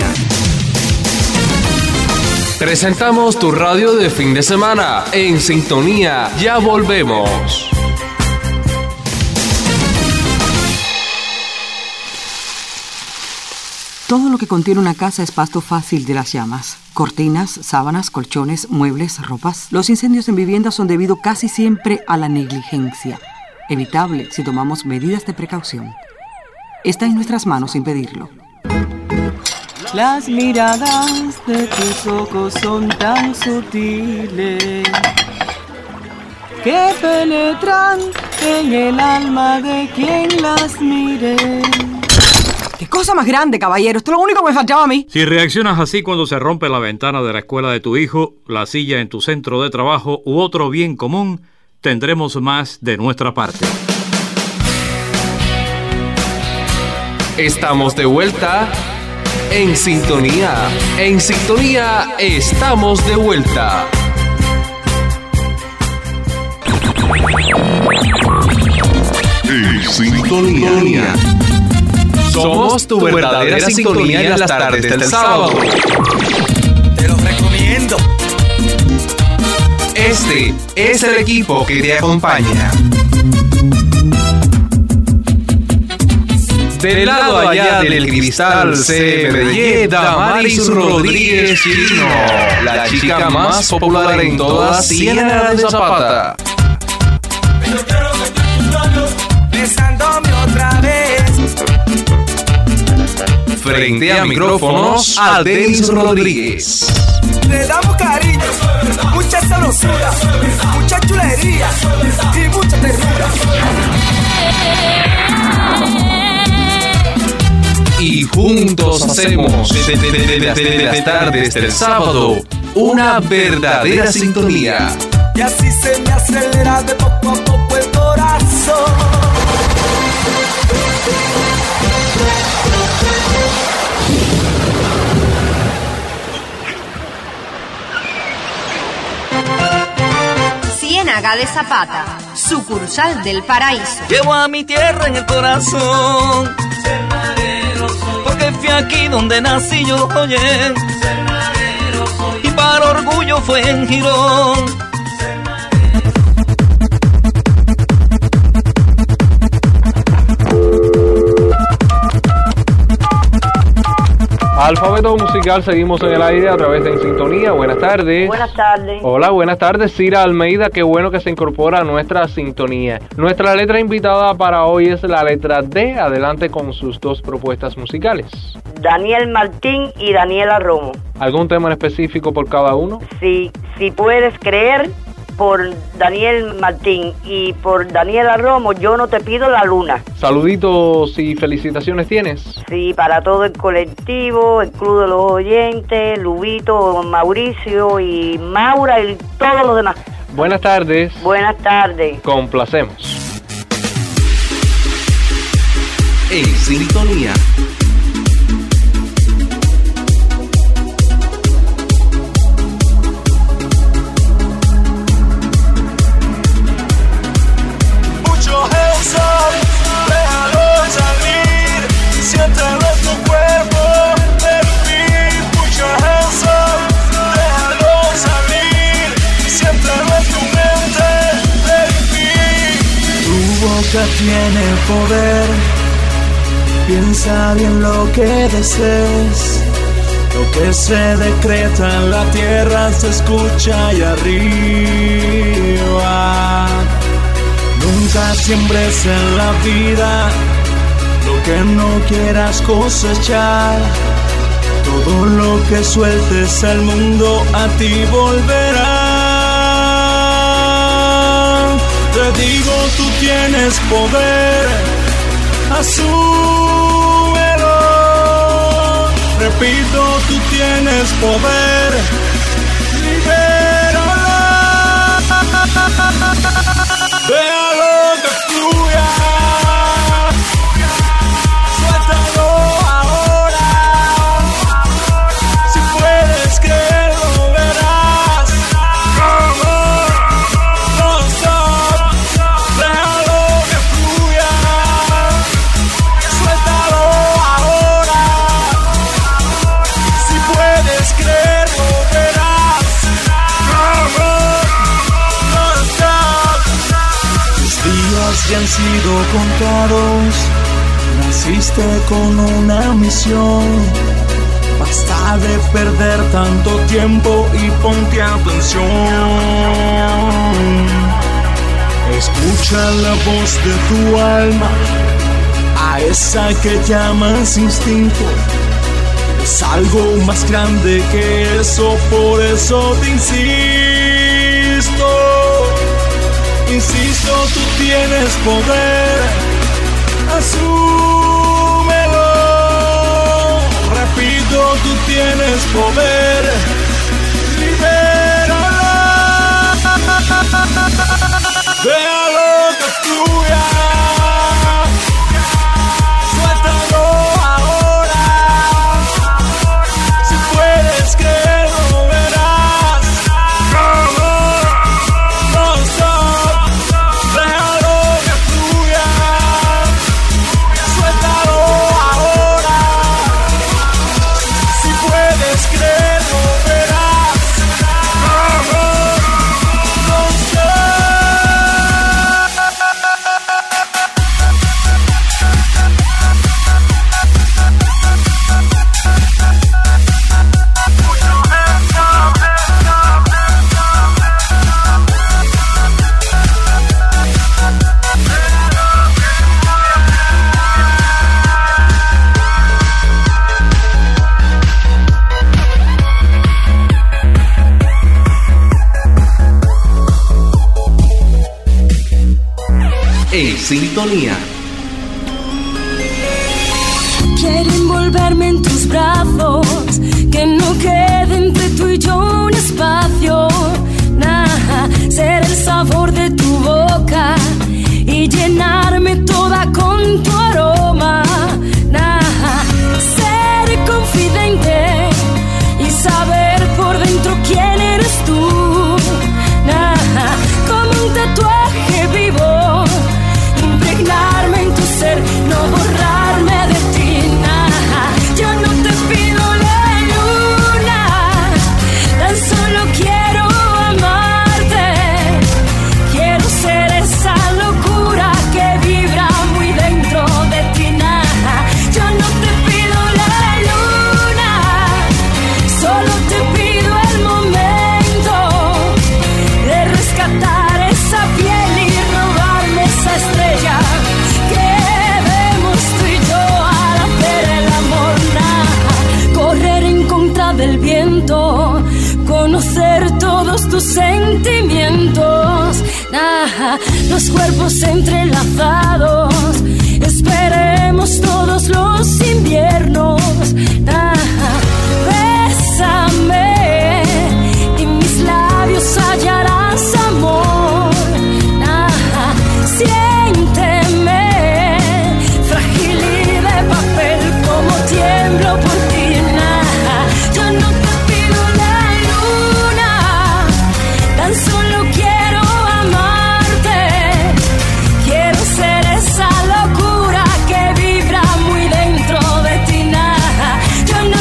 Presentamos tu radio de fin de semana. En Sintonía, ya volvemos. Todo lo que contiene una casa es pasto fácil de las llamas. Cortinas, sábanas, colchones, muebles, ropas. Los incendios en viviendas son debido casi siempre a la negligencia. Evitable si tomamos medidas de precaución. Está en nuestras manos impedirlo. Las miradas de tus ojos son tan sutiles que penetran en el alma de quien las mire. ¡Qué cosa más grande, caballero! Esto es lo único que me faltaba a mí. Si reaccionas así cuando se rompe la ventana de la escuela de tu hijo, la silla en tu centro de trabajo u otro bien común, tendremos más de nuestra parte. Estamos de vuelta en Sintonía. En Sintonía estamos de vuelta. En Sintonía. Somos tu verdadera sintonía en las tardes del sábado. Te lo recomiendo. Este es el equipo que te acompaña. Del lado allá del cristal se veía Damaris Rodríguez Chirino, la chica más popular en toda Ciénaga de Zapata. Pero quiero sentir tus labios besándome otra vez. Frente a micrófonos, a Denis Rodríguez. Le damos cariño, mucha sabrosura, mucha chulería y mucha ternura. Y juntos hacemos desde las tardes del sábado una verdadera sintonía. Y así se me acelera de poco a poco el corazón. Ciénaga de Zapata, sucursal del paraíso. Llevo a mi tierra en el corazón, porque fui aquí donde nací yo, oye, y para orgullo fue en Girón. Alfabeto musical, seguimos en el aire a través de En Sintonía. Buenas tardes. Buenas tardes. Hola, buenas tardes. Cira Almeida, qué bueno que se incorpora a nuestra sintonía. Nuestra letra invitada para hoy es la letra D. Adelante con sus dos propuestas musicales. Daniel Martín y Daniela Romo. ¿Algún tema en específico por cada uno? Sí, si puedes creer, por Daniel Martín y por Daniela Romo, Yo no te pido la luna. Saluditos y felicitaciones tienes. Sí, para todo el colectivo, el Club de los Oyentes, Lubito, Mauricio y Maura y todos los demás. Buenas tardes. Buenas tardes. Complacemos. En Sintonía. Tiene poder, piensa bien lo que desees, lo que se decreta en la tierra se escucha allá arriba. Nunca siembres en la vida lo que no quieras cosechar, todo lo que sueltes al mundo a ti volverá. Te digo, tú tienes poder, asúmelo. Repito, tú tienes poder, libérala. Déjalo que fluya, suéltalo ahora. Si puedes creerlo, verás. No stop, déjalo que fluya, suéltalo ahora. Si puedes creerlo, verás. No stop. Tus días ya han sido contados. Naciste con una misión. Basta de perder tanto tiempo y ponte atención. Escucha la voz de tu alma, a esa que llamas instinto. Es algo más grande que eso, por eso te insisto. Insisto, tú tienes poder, asúmelo. Repito, tú tienes poder, libérala. Déjalo que fluya, suéltalo ahora. Si puedes creerlo, verás. No stop, déjalo que fluya, suéltalo ahora. Si puedes creerlo, verás. No En sintonía. Quiero envolverme en tus brazos, que no quede entre tú y yo un espacio. Nah, ser el sabor de tu boca y llenarme toda con tu aroma. Nah, ser confidente y saber por dentro quién eres tú. Nah, como un tatuaje vivo, impregnarme en tu ser, no borrarme de ti. Nah, yo no te pido la luna, tan solo quiero amarte. Quiero ser esa locura que vibra muy dentro de ti. Nah, yo no te pido la luna, solo te pido el momento de rescatar esa piel y robarme esa estrella que vemos tú y yo al hacer el amor. Nah, correr en contra del viento, conocer todos tus sentimientos. Nah, los cuerpos entrelazados, esperemos todos los inviernos. Nah, bésame y en mis labios hallarás amor. Nah, siénteme, frágil y de papel, como tiemblo por ti. Nah, yo no te pido la luna, tan solo quiero amarte. Quiero ser esa locura que vibra muy dentro de ti. Nah, yo no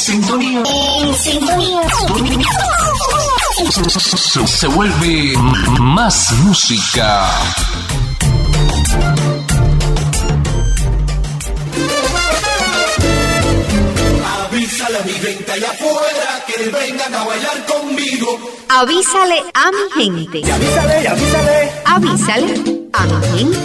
sintonía. En sintonía. Se, se vuelve más música. Avísale a mi gente allá afuera que vengan a bailar conmigo. Avísale a mi gente. Y avísale, y avísale. Avísale a mi gente.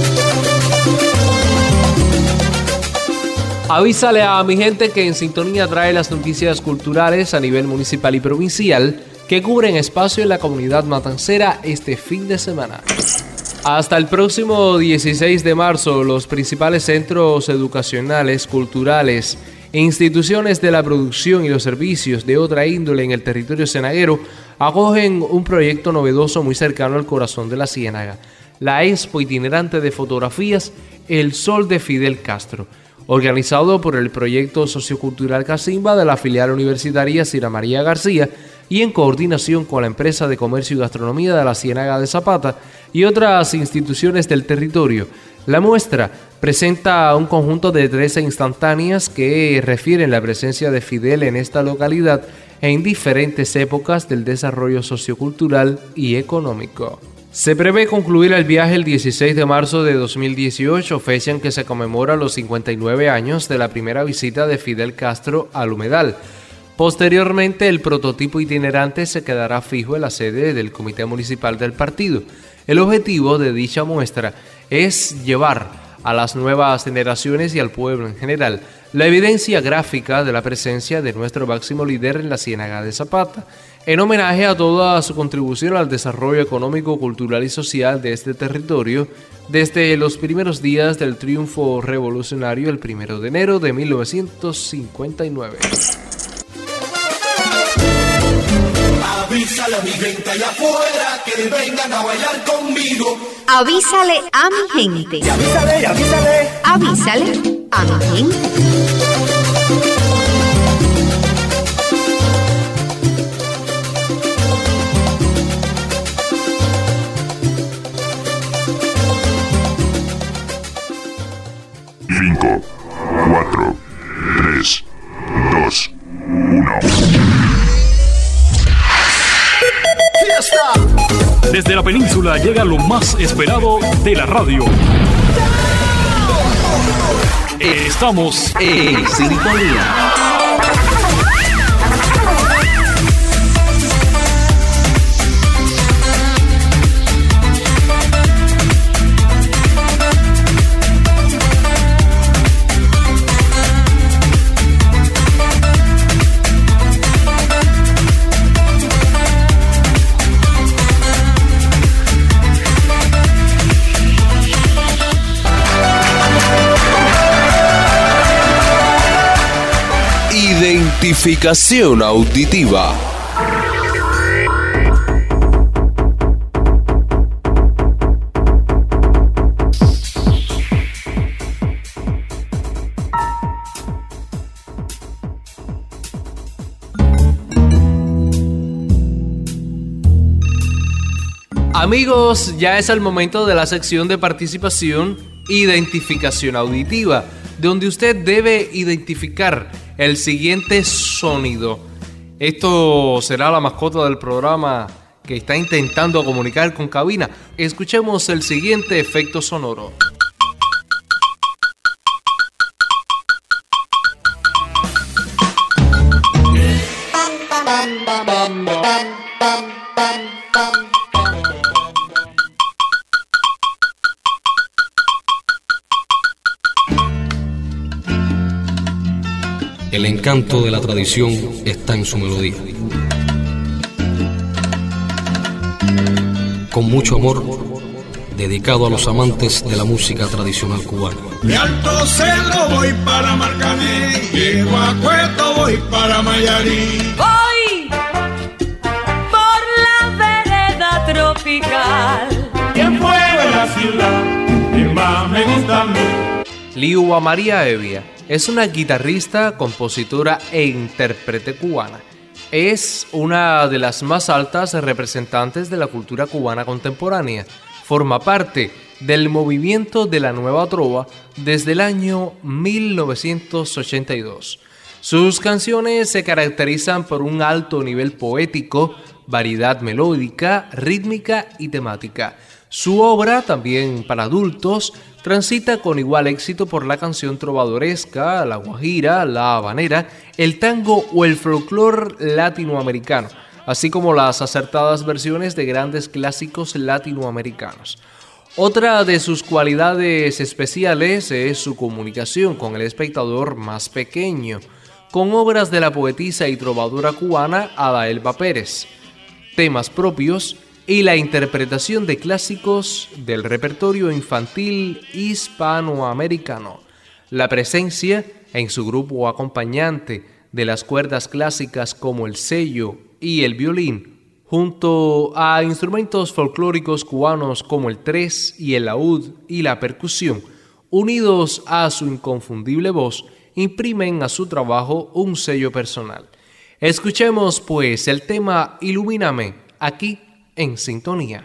Avísale a mi gente que En Sintonía trae las noticias culturales a nivel municipal y provincial que cubren espacio en la comunidad matancera este fin de semana. Hasta el próximo dieciséis de marzo, los principales centros educacionales, culturales e instituciones de la producción y los servicios de otra índole en el territorio cienaguero acogen un proyecto novedoso muy cercano al corazón de la Ciénaga, la expo itinerante de fotografías El Sol de Fidel Castro, organizado por el proyecto sociocultural Casimba de la filial universitaria Cira María García y en coordinación con la empresa de comercio y gastronomía de la Ciénaga de Zapata y otras instituciones del territorio. La muestra presenta un conjunto de trece instantáneas que refieren la presencia de Fidel en esta localidad en diferentes épocas del desarrollo sociocultural y económico. Se prevé concluir el viaje el dieciséis de marzo de dos mil dieciocho, fecha en que se conmemora los cincuenta y nueve años de la primera visita de Fidel Castro al humedal. Posteriormente, el prototipo itinerante se quedará fijo en la sede del Comité Municipal del partido. El objetivo de dicha muestra es llevar a las nuevas generaciones y al pueblo en general la evidencia gráfica de la presencia de nuestro máximo líder en la Ciénaga de Zapata, en homenaje a toda su contribución al desarrollo económico, cultural y social de este territorio desde los primeros días del triunfo revolucionario el primero de enero de mil novecientos cincuenta y nueve. Avísale a mi gente allá afuera que vengan a bailar conmigo. Avísale a mi gente. Y avísale, y avísale. Avísale a mi gente. cinco, cuatro, tres, dos, uno. Desde la península llega lo más esperado de la radio. Estamos en sintonía. Identificación auditiva. Amigos, ya es el momento de la sección de participación Identificación auditiva, donde usted debe identificar el siguiente sonido. Esto será la mascota del programa que está intentando comunicar con cabina. Escuchemos el siguiente efecto sonoro. El encanto de la tradición está en su melodía. Con mucho amor, dedicado a los amantes de la música tradicional cubana. De Alto Cedro voy para Marcané, llego a Cueto voy para Mayarí. Voy por la vereda tropical. ¿Quién fue de la ciudad? ¿Quién más me gusta a mí? Liua María Evia es una guitarrista, compositora e intérprete cubana. Es una de las más altas representantes de la cultura cubana contemporánea. Forma parte del movimiento de la Nueva Trova desde el año mil novecientos ochenta y dos. Sus canciones se caracterizan por un alto nivel poético, variedad melódica, rítmica y temática. Su obra, también para adultos, transita con igual éxito por la canción trovadoresca, la guajira, la habanera, el tango o el folclore latinoamericano, así como las acertadas versiones de grandes clásicos latinoamericanos. Otra de sus cualidades especiales es su comunicación con el espectador más pequeño, con obras de la poetisa y trovadora cubana Ada Elba Pérez, temas propios y la interpretación de clásicos del repertorio infantil hispanoamericano. La presencia en su grupo acompañante de las cuerdas clásicas como el cello y el violín, junto a instrumentos folclóricos cubanos como el tres y el laúd y la percusión, unidos a su inconfundible voz, imprimen a su trabajo un sello personal. Escuchemos pues el tema Ilumíname, aquí en Sintonía.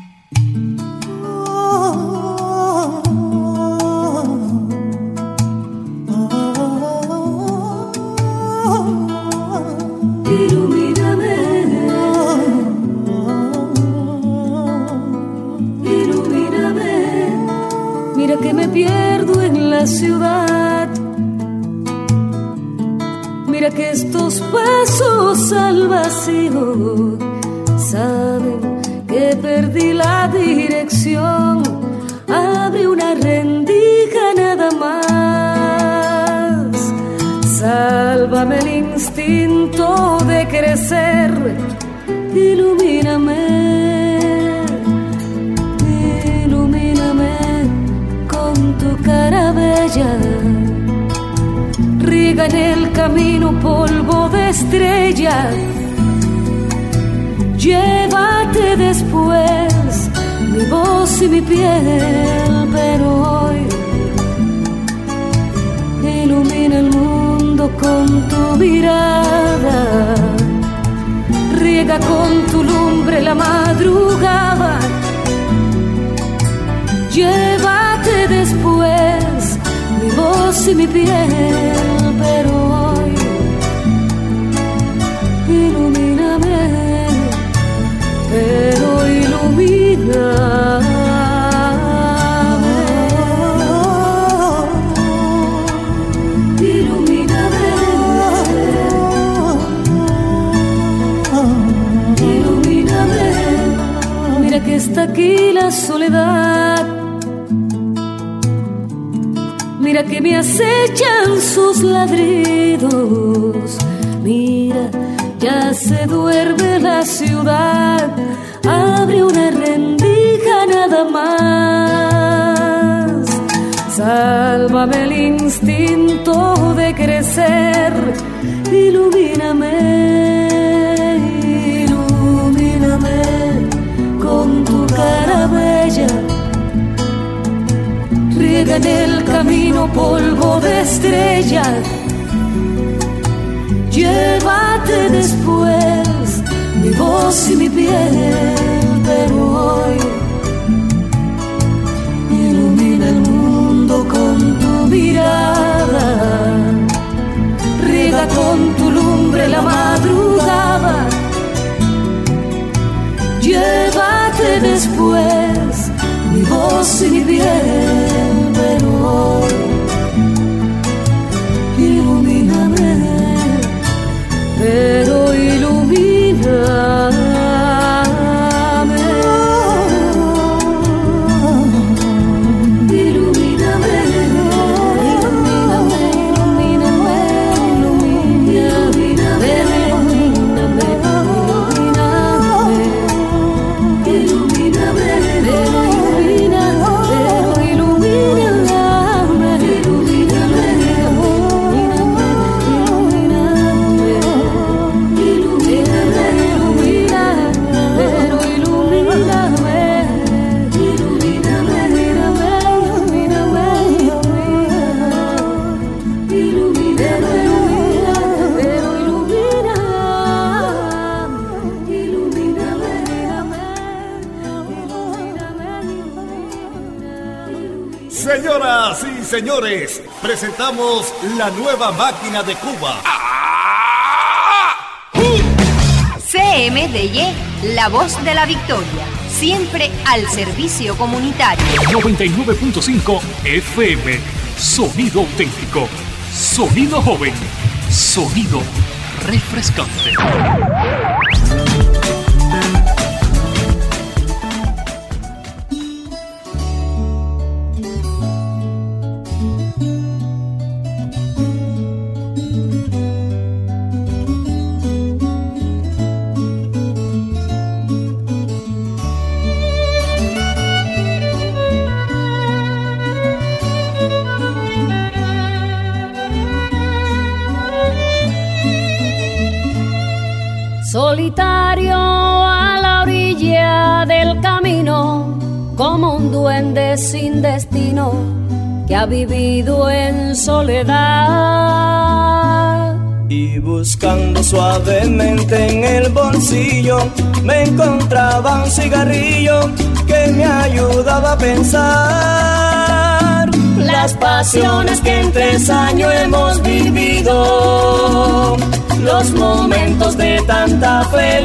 Ilumíname, ilumíname, mira que me pierdo en la ciudad, mira que estos pasos al vacío saben que perdí la dirección, abre una rendija nada más, sálvame el instinto de crecer, ilumíname, ilumíname con tu cara bella, riega en el camino polvo de estrella, llévate después mi voz y mi piel, pero hoy ilumina el mundo con tu mirada, riega con tu lumbre la madrugada, llévate después mi voz y mi piel, pero hoy ilumíname, pero ilumíname, ilumíname, ilumíname, mira que está aquí la soledad, mira que me acechan sus ladridos, mira, ya se duerme la ciudad, abre una rendija nada más, sálvame el instinto de crecer, ilumíname, ilumíname con tu cara bella, riega en el camino polvo de estrella, llévate después mi voz y mi piel, pero hoy ilumina el mundo con tu mirada, riega con tu lumbre la madrugada, llévate después mi voz y mi piel, pero hoy ilumíname, pero ilumíname, ilumíname, ilumíname, ilumíname, ilumíname, ilumíname, ilumíname, pero ilumíname, pero ilumíname. señores, presentamos la nueva máquina de Cuba. C M D Y, la voz de la victoria, siempre al servicio comunitario. noventa y nueve punto cinco F M, sonido auténtico, sonido joven, sonido refrescante. Solitario a la orilla del camino, como un duende sin destino que ha vivido en soledad. Y buscando suavemente en el bolsillo, me encontraba un cigarrillo que me ayudaba a pensar las pasiones que en tres años hemos vivido, los momentos de tanta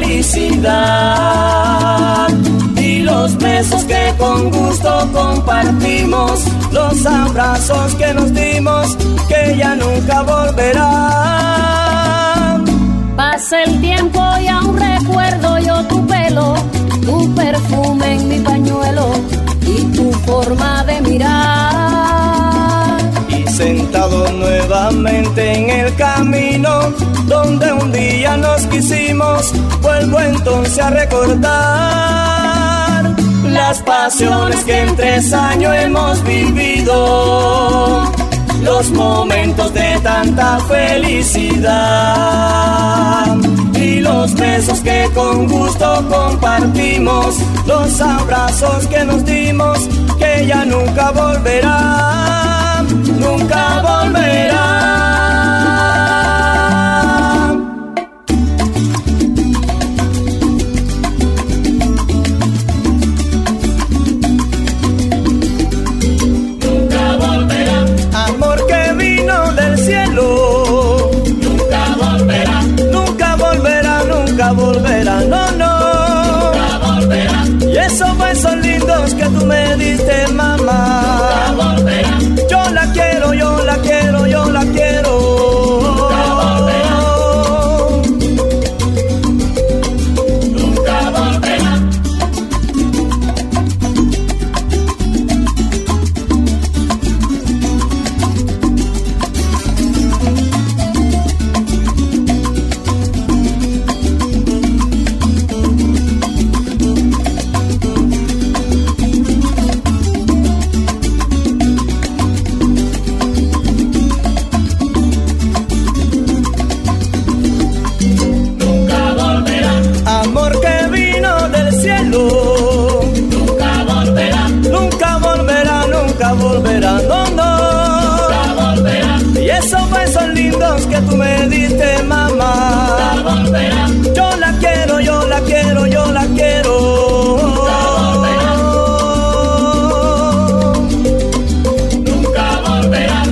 felicidad y los besos que con gusto compartimos, los abrazos que nos dimos que ya nunca volverán. Pasa el tiempo y aún recuerdo yo tu pelo, tu perfume en mi pañuelo y tu forma de mirar. Y sentado nuevamente en el camino donde un día nos quisimos, vuelvo entonces a recordar las pasiones que en tres años hemos vivido, los momentos de tanta felicidad y los besos que con gusto compartimos, los abrazos que nos dimos que ya nunca volverán, nunca volverán. Volverá, no, no, nunca volverá. Y esos besos lindos que tú me diste, mamá, nunca volverá. Yo la quiero, yo la quiero, yo la quiero. Nunca volverá. Nunca volverá. Volverá, no, no, nunca volverá. Y esos besos lindos que tú me diste, mamá, nunca volverá. Yo la quiero, yo la quiero, yo la quiero. Nunca volverá.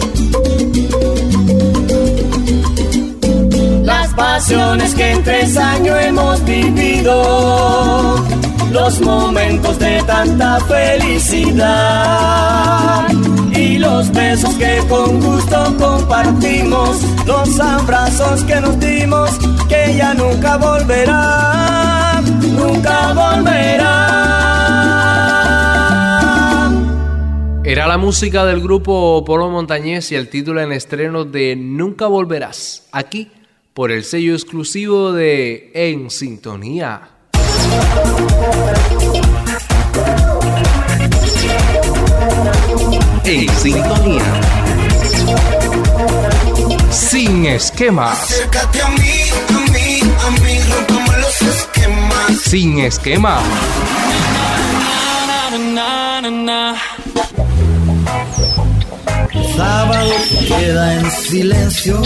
Nunca volverá. Las pasiones que en tres años hemos vivido, los momentos de tanta felicidad y los besos que con gusto compartimos, los abrazos que nos dimos que ya nunca volverán, nunca volverán. Era la música del grupo Polo Montañés y el título en estreno de Nunca Volverás, aquí por el sello exclusivo de En Sintonía. En Sintonía. Sin esquemas. Acércate a mí, a mí, a mí, rompamos los esquemas. Sin esquemas. Sábado queda en silencio,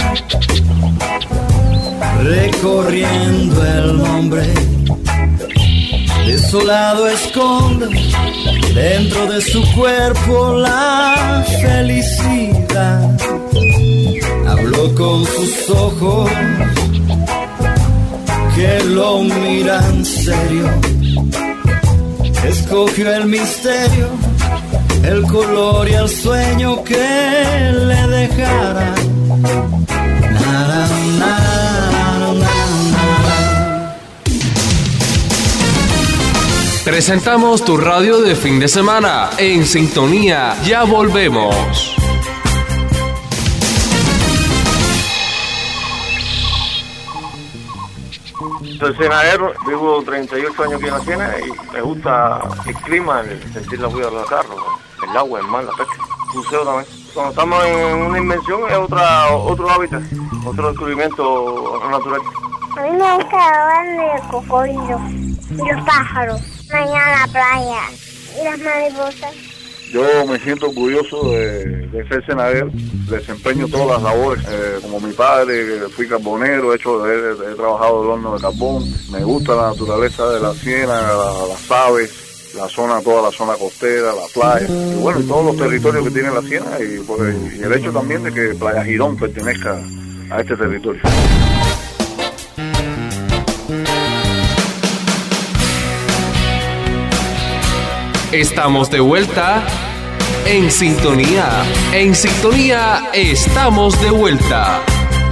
recorriendo el nombre Desolado esconde dentro de su cuerpo la felicidad. Habló con sus ojos que lo miran serio. Escogió el misterio, el color y el sueño que le dejara. Nada, nada, nada. Presentamos tu radio de fin de semana. En sintonía, ya volvemos. Soy cenadero, vivo treinta y ocho años aquí en la Siena y me gusta el clima, el sentir la huella de los carros, el agua, el mar, la pesca, buceo también. Cuando estamos en una invención es otra, otro hábitat, otro descubrimiento natural. A mí me gusta hablar de cocodrilos y los pájaros, mañana la playa y las mariposas. Yo me siento orgulloso de, de ser cenadero, desempeño todas las labores, eh, como mi padre, fui carbonero, he, hecho, he, he trabajado el horno de carbón, me gusta la naturaleza de la Siena, la, las aves, la zona, toda la zona costera, la playa, y bueno, y todos los territorios que tiene la Siena, y, por el, y el hecho también de que Playa Girón pertenezca a este territorio. Estamos de vuelta en sintonía. En sintonía estamos de vuelta.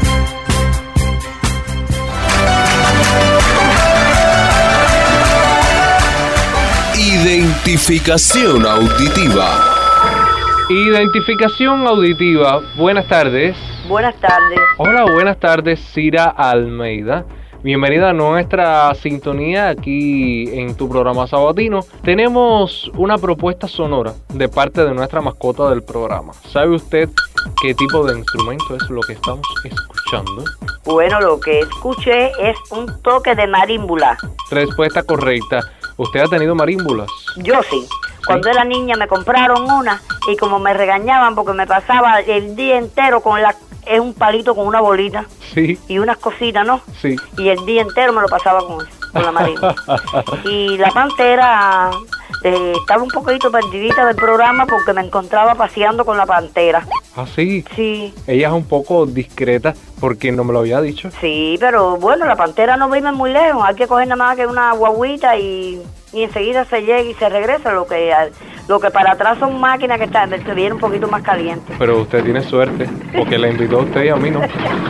Identificación auditiva. Identificación auditiva. Buenas tardes. Buenas tardes. Hola, buenas tardes, Cira Almeida. Bienvenida a nuestra sintonía aquí en tu programa sabatino. Tenemos una propuesta sonora de parte de nuestra mascota del programa. ¿Sabe usted qué tipo de instrumento es lo que estamos escuchando? Bueno, lo que escuché es un toque de marímbula. Respuesta correcta. ¿Usted ha tenido marímbulas? Yo sí. Cuando era niña me compraron una y como me regañaban porque me pasaba el día entero con la... Es un palito con una bolita. Sí. Y unas cositas, ¿no? Sí. Y el día entero me lo pasaba con eso, con la marímbula. Y la pantera eh, estaba un poquito perdidita del programa porque me encontraba paseando con la pantera. ¿Ah, sí? Sí. Ella es un poco discreta porque no me lo había dicho. Sí, pero bueno, la pantera no vive muy lejos. Hay que coger nada más que una guaguita y, y enseguida se llega y se regresa. Lo que lo que para atrás son máquinas que, están, que vienen un poquito más calientes. Pero usted tiene suerte porque le invitó a usted y a mí no.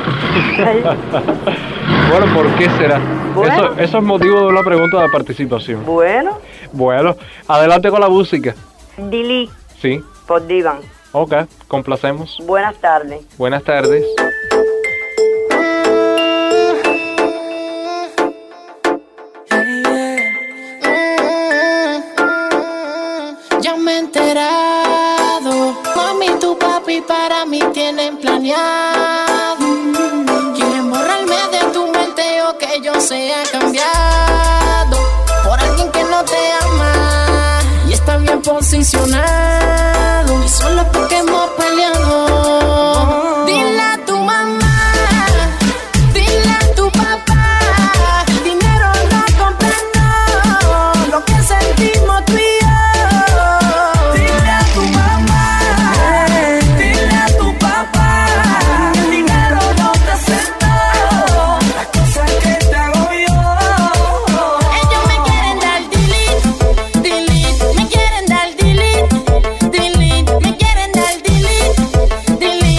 Bueno, ¿por qué será? Bueno. Eso, eso es motivo de una pregunta de participación. Bueno. Bueno, adelante con la música. Dili. Sí. Por Divan. Ok, complacemos. Buenas tardes. Buenas tardes. Ya me he enterado, mami, tu papi para mí tienen planeado. Quieren borrarme de tu mente o que yo sea cambiado por alguien que no te ama y está bien posicionado. Y solo porque hemos peleado, dile a tu mamá, dile a tu papá, dinero no compra no, lo que sentimos tú y yo. Delete.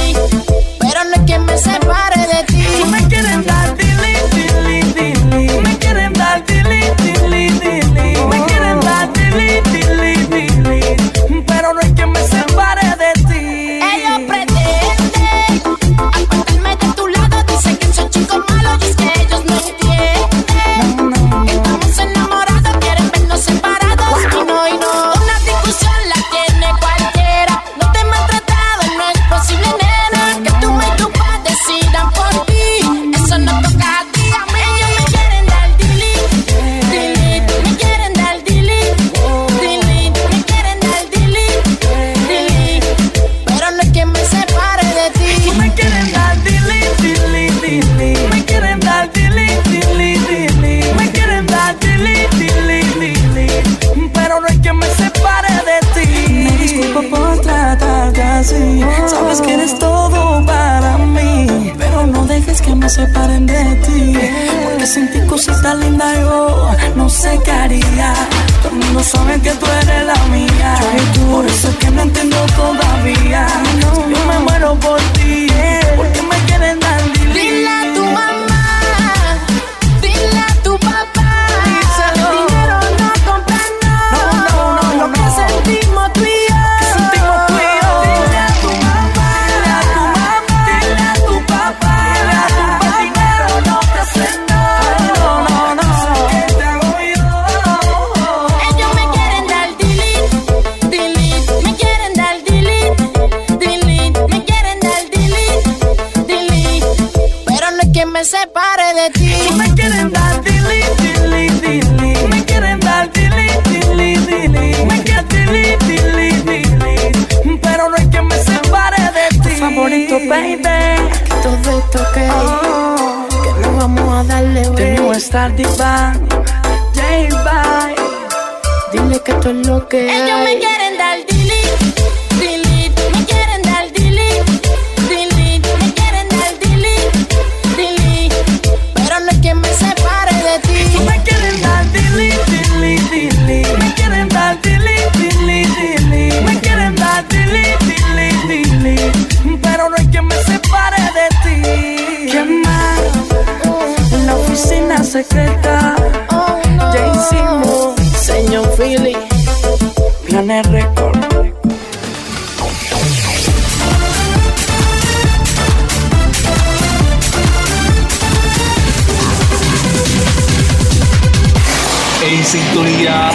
me separen de ti. Porque sin ti cosita linda yo no sé qué haría. Todo el mundo sabe que tú eres la mía. Yo y tú, por eso es que no entiendo todavía. Yo me muero por ti, porque me quieren dar dile. Dile a tu mamá, dile a tu papá. Díselo. Dinero no compra nada. No, no, no, no, Lo que no. sentimos tú y yo. Que sentimos tú y yo. Dile a tu mamá, dile a tu mamá, dile a tu papá, dile a tu papá. Dinero no te hace nada. No, no, no. ¿Qué te hago yo? Ellos me quieren dar delete, delete. Me quieren dar delete, delete. Me quieren dar delete, delete. Pero no es que me separe de ti. Ellos me quieren dar delete, delete, delete. Me quieren dar delete, delete, delete. Me quieren delete, delete, delete. Pero no es que me separe de ti. Tu favorito, baby. Todo esto que, Oh, que no vamos a darle the break. new star divine, J-Bye. Dile que esto es lo que Ellos hay. me quieren dar delete, delete. Me quieren dar delete, delete. Me quieren dar delete, delete. Pero no es que me separe de ti. Ellos me quieren dar delete, delete, delete. Me quieren dar delete, delete, delete. Me quieren dar delete, delete, delete. Pero no es que me separe de ti. ¿Qué más? En la oficina secreta, Oh, no. ya hicimos Señor Philly. Planet Record. En sintonía.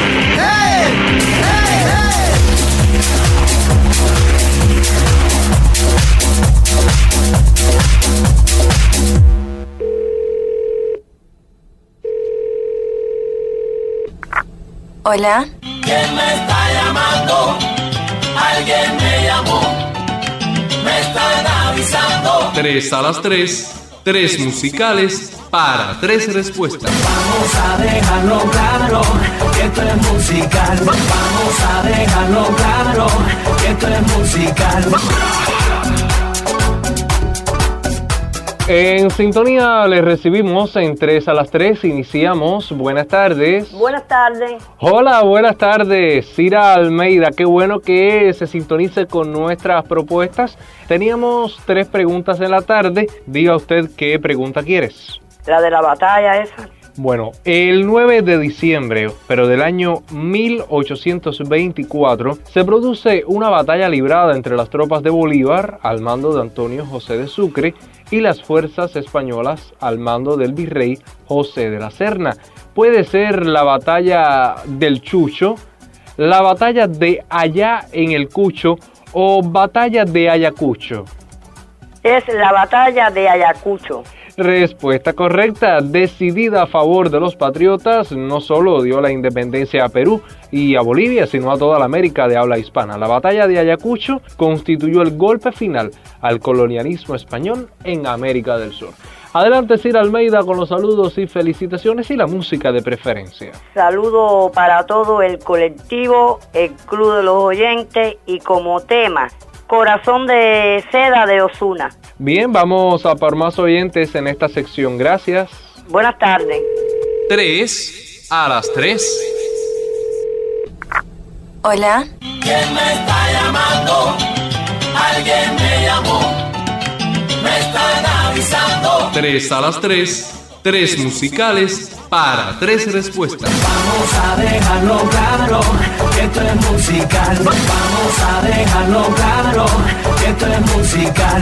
Hola. ¿Quién me está llamando? Alguien me llamó. Me están avisando. Tres a las tres. Tres musicales para tres respuestas. Vamos a dejarlo claro que esto es musical. Vamos a dejarlo claro que esto es musical. En sintonía les recibimos en tres a las tres. Iniciamos. Buenas tardes. Buenas tardes. Hola, buenas tardes. Cira Almeida, qué bueno que se sintonice con nuestras propuestas. Teníamos tres preguntas en la tarde. Diga usted qué pregunta quieres. La de la batalla esa. Bueno, el nueve de diciembre, pero del año mil ochocientos veinticuatro, se produce una batalla librada entre las tropas de Bolívar, al mando de Antonio José de Sucre, y las fuerzas españolas, al mando del virrey José de la Serna. Puede ser la batalla del Chucho, la batalla de Allá en el Cucho o batalla de Ayacucho. Es la batalla de Ayacucho. Respuesta correcta, decidida a favor de los patriotas, no solo dio la independencia a Perú y a Bolivia, sino a toda la América de habla hispana. La batalla de Ayacucho constituyó el golpe final al colonialismo español en América del Sur. Adelante, Cira Almeida, con los saludos y felicitaciones y la música de preferencia. Saludo para todo el colectivo, el Club de los Oyentes y como tema, Corazón de Seda de Ozuna. Bien, vamos a por más oyentes en esta sección. Gracias. Buenas tardes. Tres a las tres. Hola. ¿Quién me está llamando? Alguien me llamó. Me están avisando. Tres a las tres. Tres musicales para tres respuestas. Vamos a dejarlo claro que esto es musical. Vamos a dejarlo claro que esto es musical.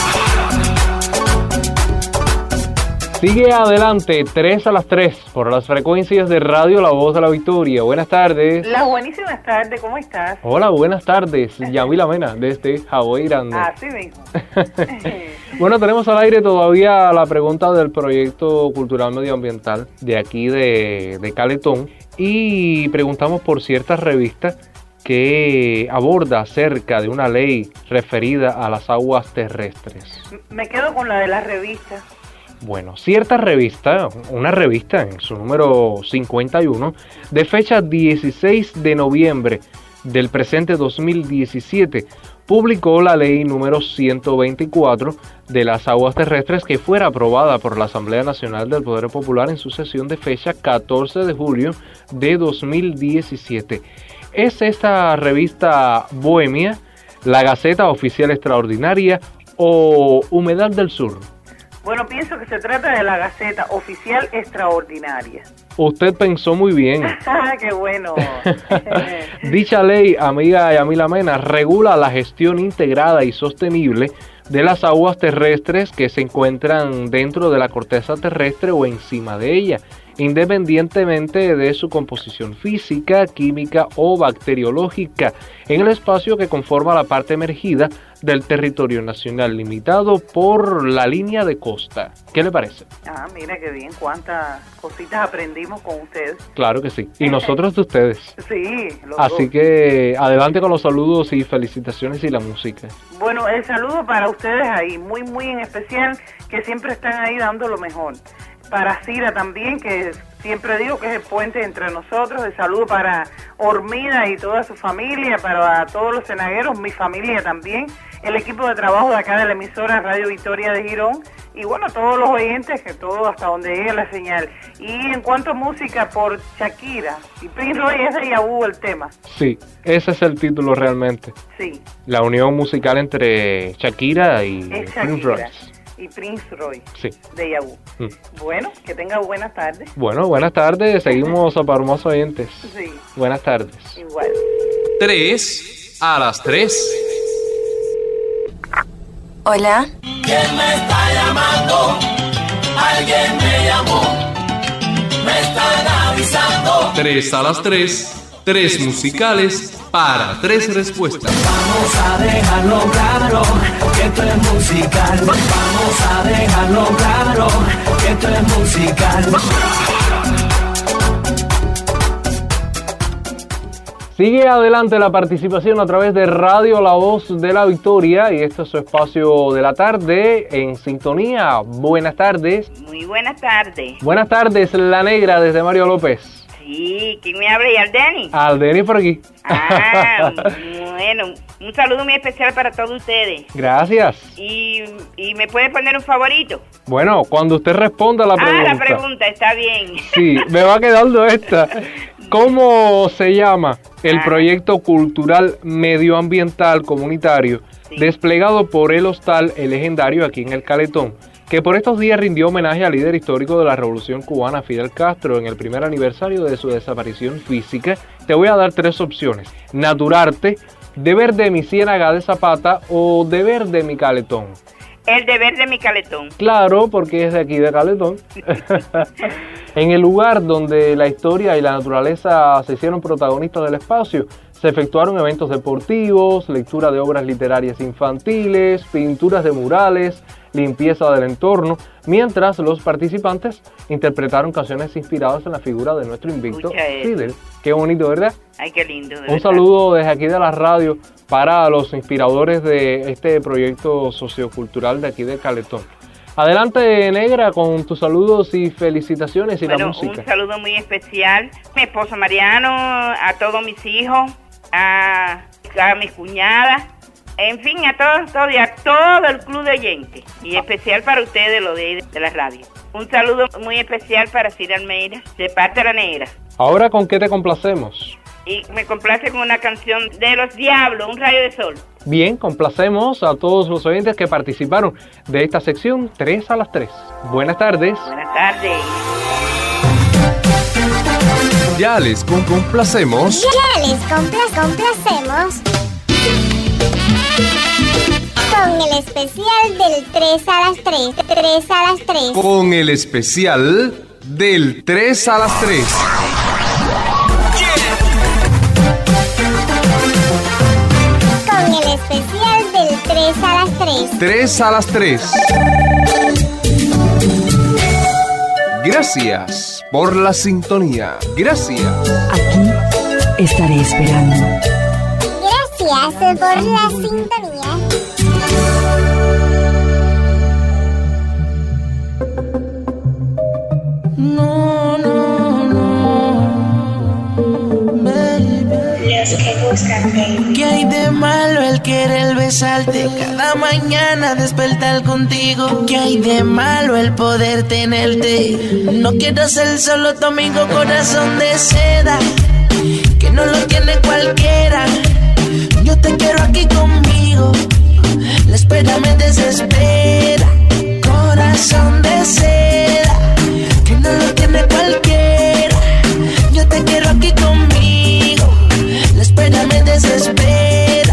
Sigue adelante, tres a las tres, por las frecuencias de Radio La Voz de la Victoria. Buenas tardes. Las buenísimas tardes, ¿cómo estás? Hola, buenas tardes. Yamila Mena, desde Hawái Grande. Así mismo. Bueno, tenemos al aire todavía la pregunta del proyecto cultural medioambiental de aquí de, de Caletón. Y preguntamos por cierta revista que aborda acerca de una ley referida a las aguas terrestres. Me quedo con la de las revistas. Bueno, cierta revista, una revista en su número cincuenta y uno, de fecha dieciséis de noviembre del presente dos mil diecisiete, publicó la ley número ciento veinticuatro de las aguas terrestres, que fuera aprobada por la Asamblea Nacional del Poder Popular en su sesión de fecha catorce de julio de dos mil diecisiete. ¿Es esta revista bohemia, la Gaceta Oficial Extraordinaria o Humedal del Sur? Bueno, pienso que se trata de la Gaceta Oficial Extraordinaria. Usted pensó muy bien. ¡Qué bueno! Dicha ley, amiga Yamila Mena, regula la gestión integrada y sostenible de las aguas terrestres que se encuentran dentro de la corteza terrestre o encima de ella, independientemente de su composición física, química o bacteriológica, en el espacio que conforma la parte emergida del territorio nacional, limitado por la línea de costa. ¿Qué le parece? Ah, mira qué bien, cuántas cositas aprendimos con ustedes. Claro que sí, y nosotros de ustedes. Sí, los Así dos. que adelante con los saludos y felicitaciones y la música. Bueno, el saludo para ustedes ahí, muy, muy en especial, que siempre están ahí dando lo mejor. Para Cira también, que siempre digo que es el puente entre nosotros. El saludo para Hormida y toda su familia, para todos los cenagueros, mi familia también, el equipo de trabajo de acá de la emisora Radio Victoria de Girón, y bueno, todos los oyentes, que todo hasta donde llegue la señal. Y en cuanto a música, por Shakira y Prince Roy, ese ya hubo el tema. Sí, ese es el título realmente. Sí. La unión musical entre Shakira y Es Prince Roy. Shakira y Prince Roy, Sí. de Yahoo. Mm. Bueno, que tenga buenas tardes. Bueno, buenas tardes, seguimos a Paromosos oyentes. Sí, Buenas tardes. igual. tres a las tres. Hola. ¿Quién me está llamando? Alguien me llamó. Me están avisando. tres a las tres. Tres musicales para tres respuestas. Vamos a dejarlo claro que esto es musical. Vamos a dejarlo claro que esto es musical. Sigue adelante la participación a través de Radio La Voz de la Victoria, y este es su espacio de la tarde en sintonía. Buenas tardes. Muy buenas tardes. Buenas tardes, La Negra desde Mario López. Sí, ¿quién me habla? ¿Y Aldeni? Aldeni por aquí. Ah, bueno, un saludo muy especial para todos ustedes. Gracias. Y, y me puede poner un favorito. Bueno, cuando usted responda la pregunta. Ah, la pregunta, está bien. Sí, me va quedando esta. ¿Cómo se llama el Ah. proyecto cultural medioambiental comunitario Sí. desplegado por el Hostal El Legendario aquí en El Caletón, que por estos días rindió homenaje al líder histórico de la Revolución Cubana, Fidel Castro, en el primer aniversario de su desaparición física? Te voy a dar tres opciones: Naturarte, Deber de mi Ciénaga de Zapata o Deber de mi Caletón. El deber de mi Caletón. Claro, porque es de aquí de Caletón. En el lugar donde la historia y la naturaleza se hicieron protagonistas del espacio, se efectuaron eventos deportivos, lectura de obras literarias infantiles, pinturas de murales, limpieza del entorno, mientras los participantes interpretaron canciones inspiradas en la figura de nuestro invicto Escucha eso. Fidel. Qué bonito, ¿verdad? Ay, qué lindo. de Un verdad. saludo desde aquí de la radio para los inspiradores de este proyecto sociocultural de aquí de Caletón. Adelante, Negra, con tus saludos y felicitaciones y Bueno, la música. un saludo muy especial a mi esposo Mariano, a todos mis hijos, a, a mis cuñadas, en fin, a todos, todos y a todo el club de oyentes. Y especial para ustedes, lo de, de la radio. Un saludo muy especial para Cira Almeida, de parte de La Negra. Ahora, ¿con qué te complacemos? Y me complace con una canción de Los Diablos, Un Rayo de Sol. Bien, complacemos a todos los oyentes que participaron de esta sección tres a las tres. Buenas tardes. Buenas tardes. Ya les con- complacemos. Ya les compla- complacemos con el especial del tres a las tres. tres a las tres. Con el especial del tres a las tres. Con el especial del tres a las tres. tres a las tres. Gracias por la sintonía. Gracias. Aquí estaré esperando. Gracias por la sintonía. No, no, no, baby. Los que buscan, baby. ¿Qué hay de malo el que querer besarte, cada mañana despertar contigo. ¿Qué hay de malo el poder tenerte? No quiero ser solo tu amigo, corazón de seda, que no lo tiene cualquiera. Yo te quiero aquí conmigo, la espera me desespera. Corazón de seda, que no lo tiene cualquiera. Yo te quiero aquí conmigo, la espera me desespera.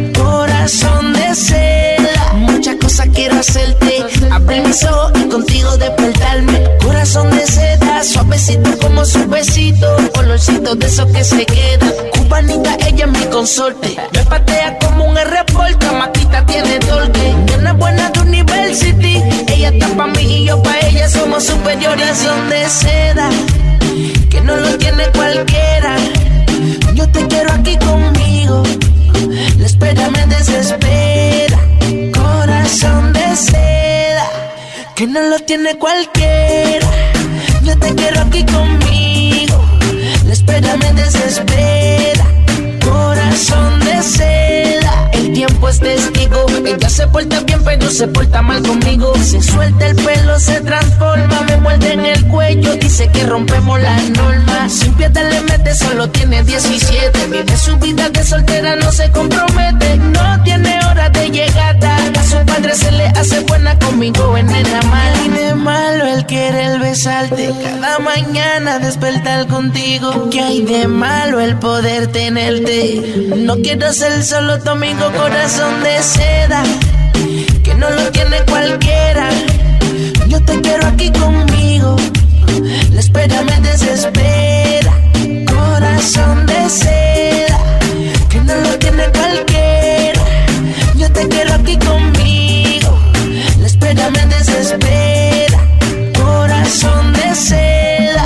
Corazón de seda, muchas cosas quiero hacerte. Abrir mis ojos y contigo despertarme. Corazón de seda, suavecito como su besito, olorcito de esos que se quedan. Cubanita, ella es mi consorte, me patea como un aeropuerto. Maquita tiene torque, una buena de University. Ella está pa' mí y yo pa' ella, somos superiores. Son de seda, que no lo tiene cualquiera. Yo te quiero aquí conmigo, la espera me desespera. Corazón de seda, que no lo tiene cualquiera. Yo te quiero aquí conmigo, la espera me desespera. Corazón de seda, el tiempo es testigo. Ella se porta bien pero se porta mal conmigo. Se suelta el pelo, se transforma, me muerde en el cuello, dice que rompemos las normas. Sin piedad le mete, solo tiene diecisiete. Vive su vida de soltera, no se compromete. No tiene hora de llegada, a su padre se le hace buena, conmigo en nena mal. Y de malo el querer besarte, cada mañana despertar contigo. ¿Qué hay de malo el poder tenerte? No quiero ser solo tu amigo, corazón de seda, que no lo tiene cualquiera. Yo te quiero aquí conmigo, la espera me desespera. Corazón de seda, que no lo tiene cualquiera. Yo te quiero aquí conmigo, la espera me desespera. Corazón de seda.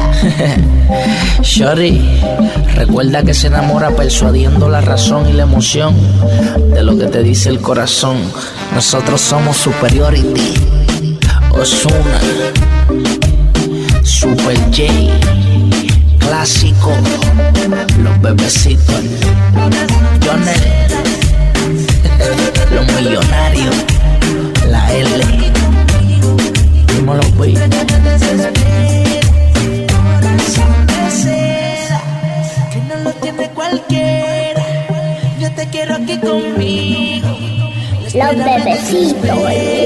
Shorty, recuerda que se enamora persuadiendo la razón y la emoción de lo que te dice el corazón. Nosotros somos Superiority, Ozuna, Super J, Clásico, Los Bebecitos, Jonel, Los Millonarios, la L, Dímelo Boy. Tiene cualquiera, yo te quiero aquí conmigo. Los Bebecitos.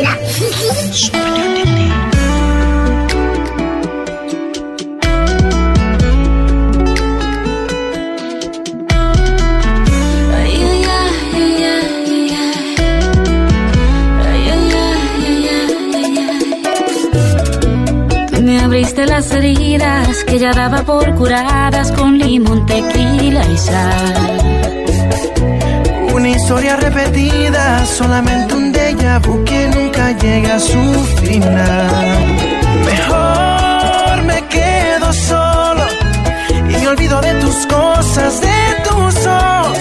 Me abriste las heridas que ya daba por curadas con limón, tequila y sal. Una historia repetida, solamente un déjà vu que nunca llega a su final. Mejor me quedo solo y me olvido de tus cosas, de tus ojos.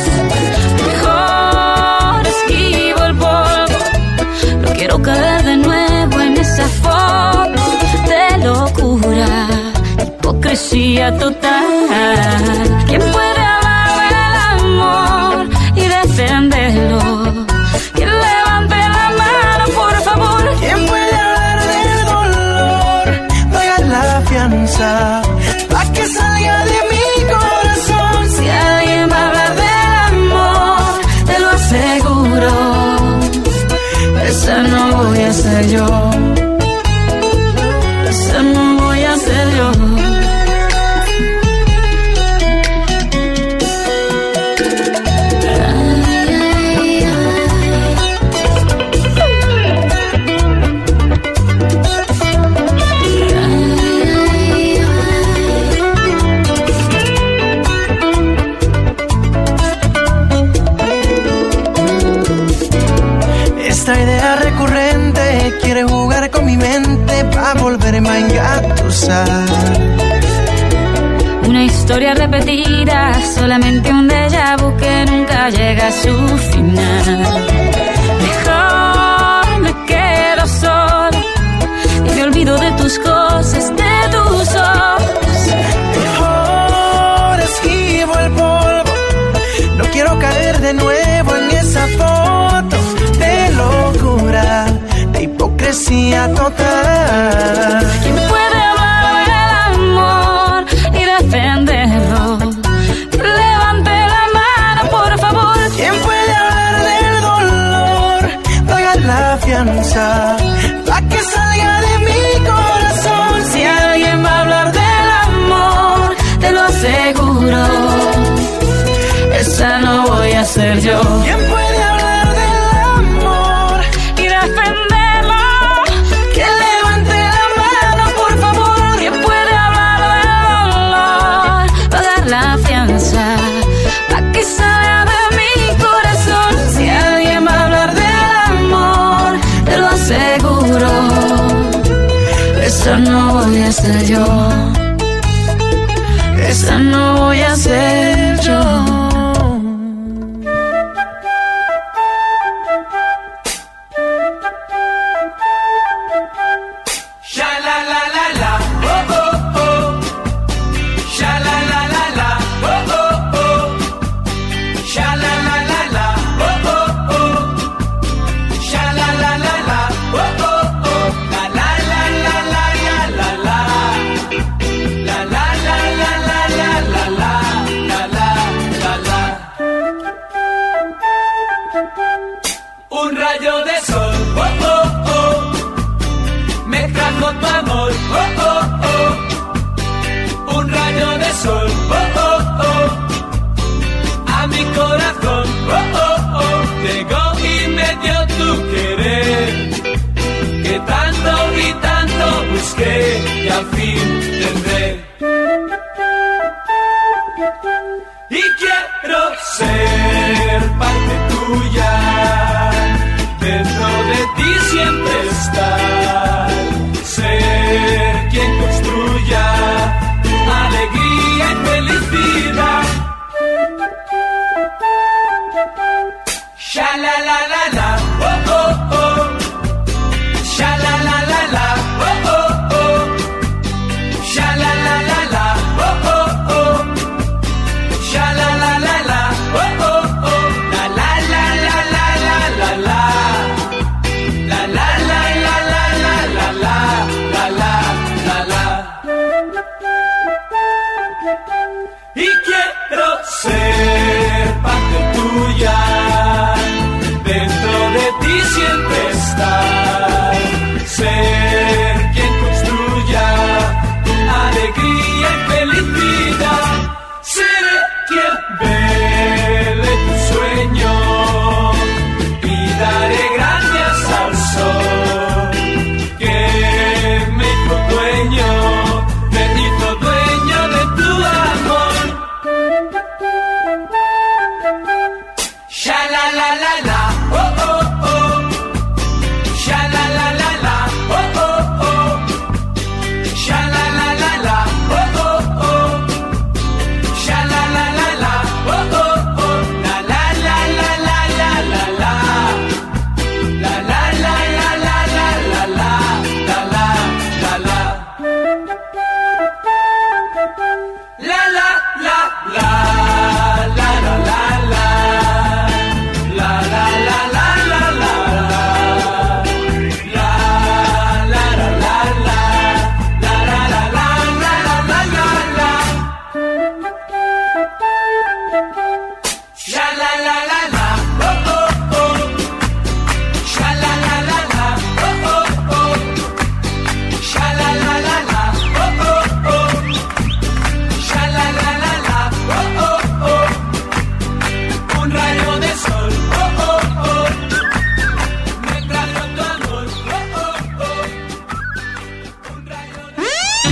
Mejor esquivo el polvo, no quiero caer de nuevo en esa foto de locura, hipocresía total. ¿Quién puede hablar del amor y defenderlo? ¿Quién levante la mano, por favor? ¿Quién puede hablar del dolor? Paga la fianza pa' que salga de mi corazón. Si alguien va a hablar del amor, te lo aseguro, esa no voy a ser yo. Esa no voy a ser yo. Esta idea recurrente quiere jugar con mi mente pa' volverme a engatusar. Una historia repetida, solamente un déjà vu que nunca llega a su final. Mejor me quedo solo y me olvido de tus cosas, de tus ojos. Mejor esquivo el polvo, no quiero caer de nuevo en esa forma. poesía total. ¿Quién puede hablar del amor y defenderlo? Levante la mano, por favor. ¿Quién puede hablar del dolor? Pagar la fianza pa' que salga de mi corazón. Si alguien va a hablar del amor, te lo aseguro, esa no voy a ser yo. ¿Quién puede hablar del amor y defenderlo? Que levante la mano, por favor. ¿Quién puede hablar del dolor? Pagar la fianza pa' que salga de mi corazón. Si alguien va a hablar del amor, te lo aseguro, esa no voy a ser yo. Esa no voy a ser yo. Que al fin tendré. Y quiero ser parte tuya, dentro de ti siempre estar, ser quien construya alegría y felicidad. Sha la la la la, oh oh oh. Sha la la la la, oh oh. Sha la la la la, oh oh oh. Sha la la la la, oh oh oh. La la la la la la la la. La la la la la la la la la la la. Y quiero ser parte tuya, dentro de ti siempre estar, ser quien construya alegría y felicidad. Seré quien vele tu sueño y daré gracias al sol que me hizo dueño, me hizo dueño de tu amor. Sha la la la la, oh oh oh. Sha la la la la, oh oh oh. Sha la la la la, oh oh oh. Sha la la la la, oh oh oh. La la la la la la la la. La la la la la la la la. La la la la. La la la la. La la la la. La la la la la la. La la la la la. La la la la la la la la. Sha la la la la, oh oh oh. Sha la la la la, oh oh oh. Sha la la la la, oh oh oh. Sha la la la la, oh oh oh. Un rayo de sol, oh oh oh. Me trajo tu amor, oh oh oh. Un rayo de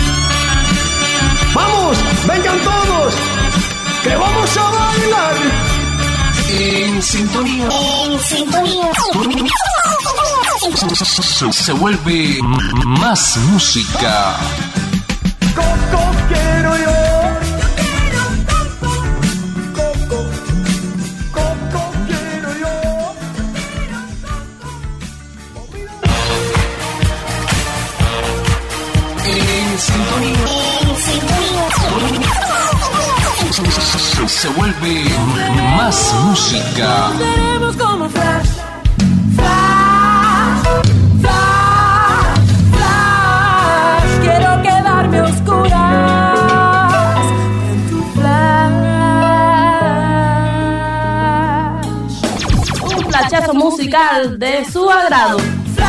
¡Vamos! ¡Vengan todos! ¡Que vamos a bailar! En sintonía. En sintonía. Se, se vuelve más música. Coco quiero yo. Coco quiero yo. En sintonía. Se, se vuelve más música. Seremos como flash, flash, flash. musical de su agrado.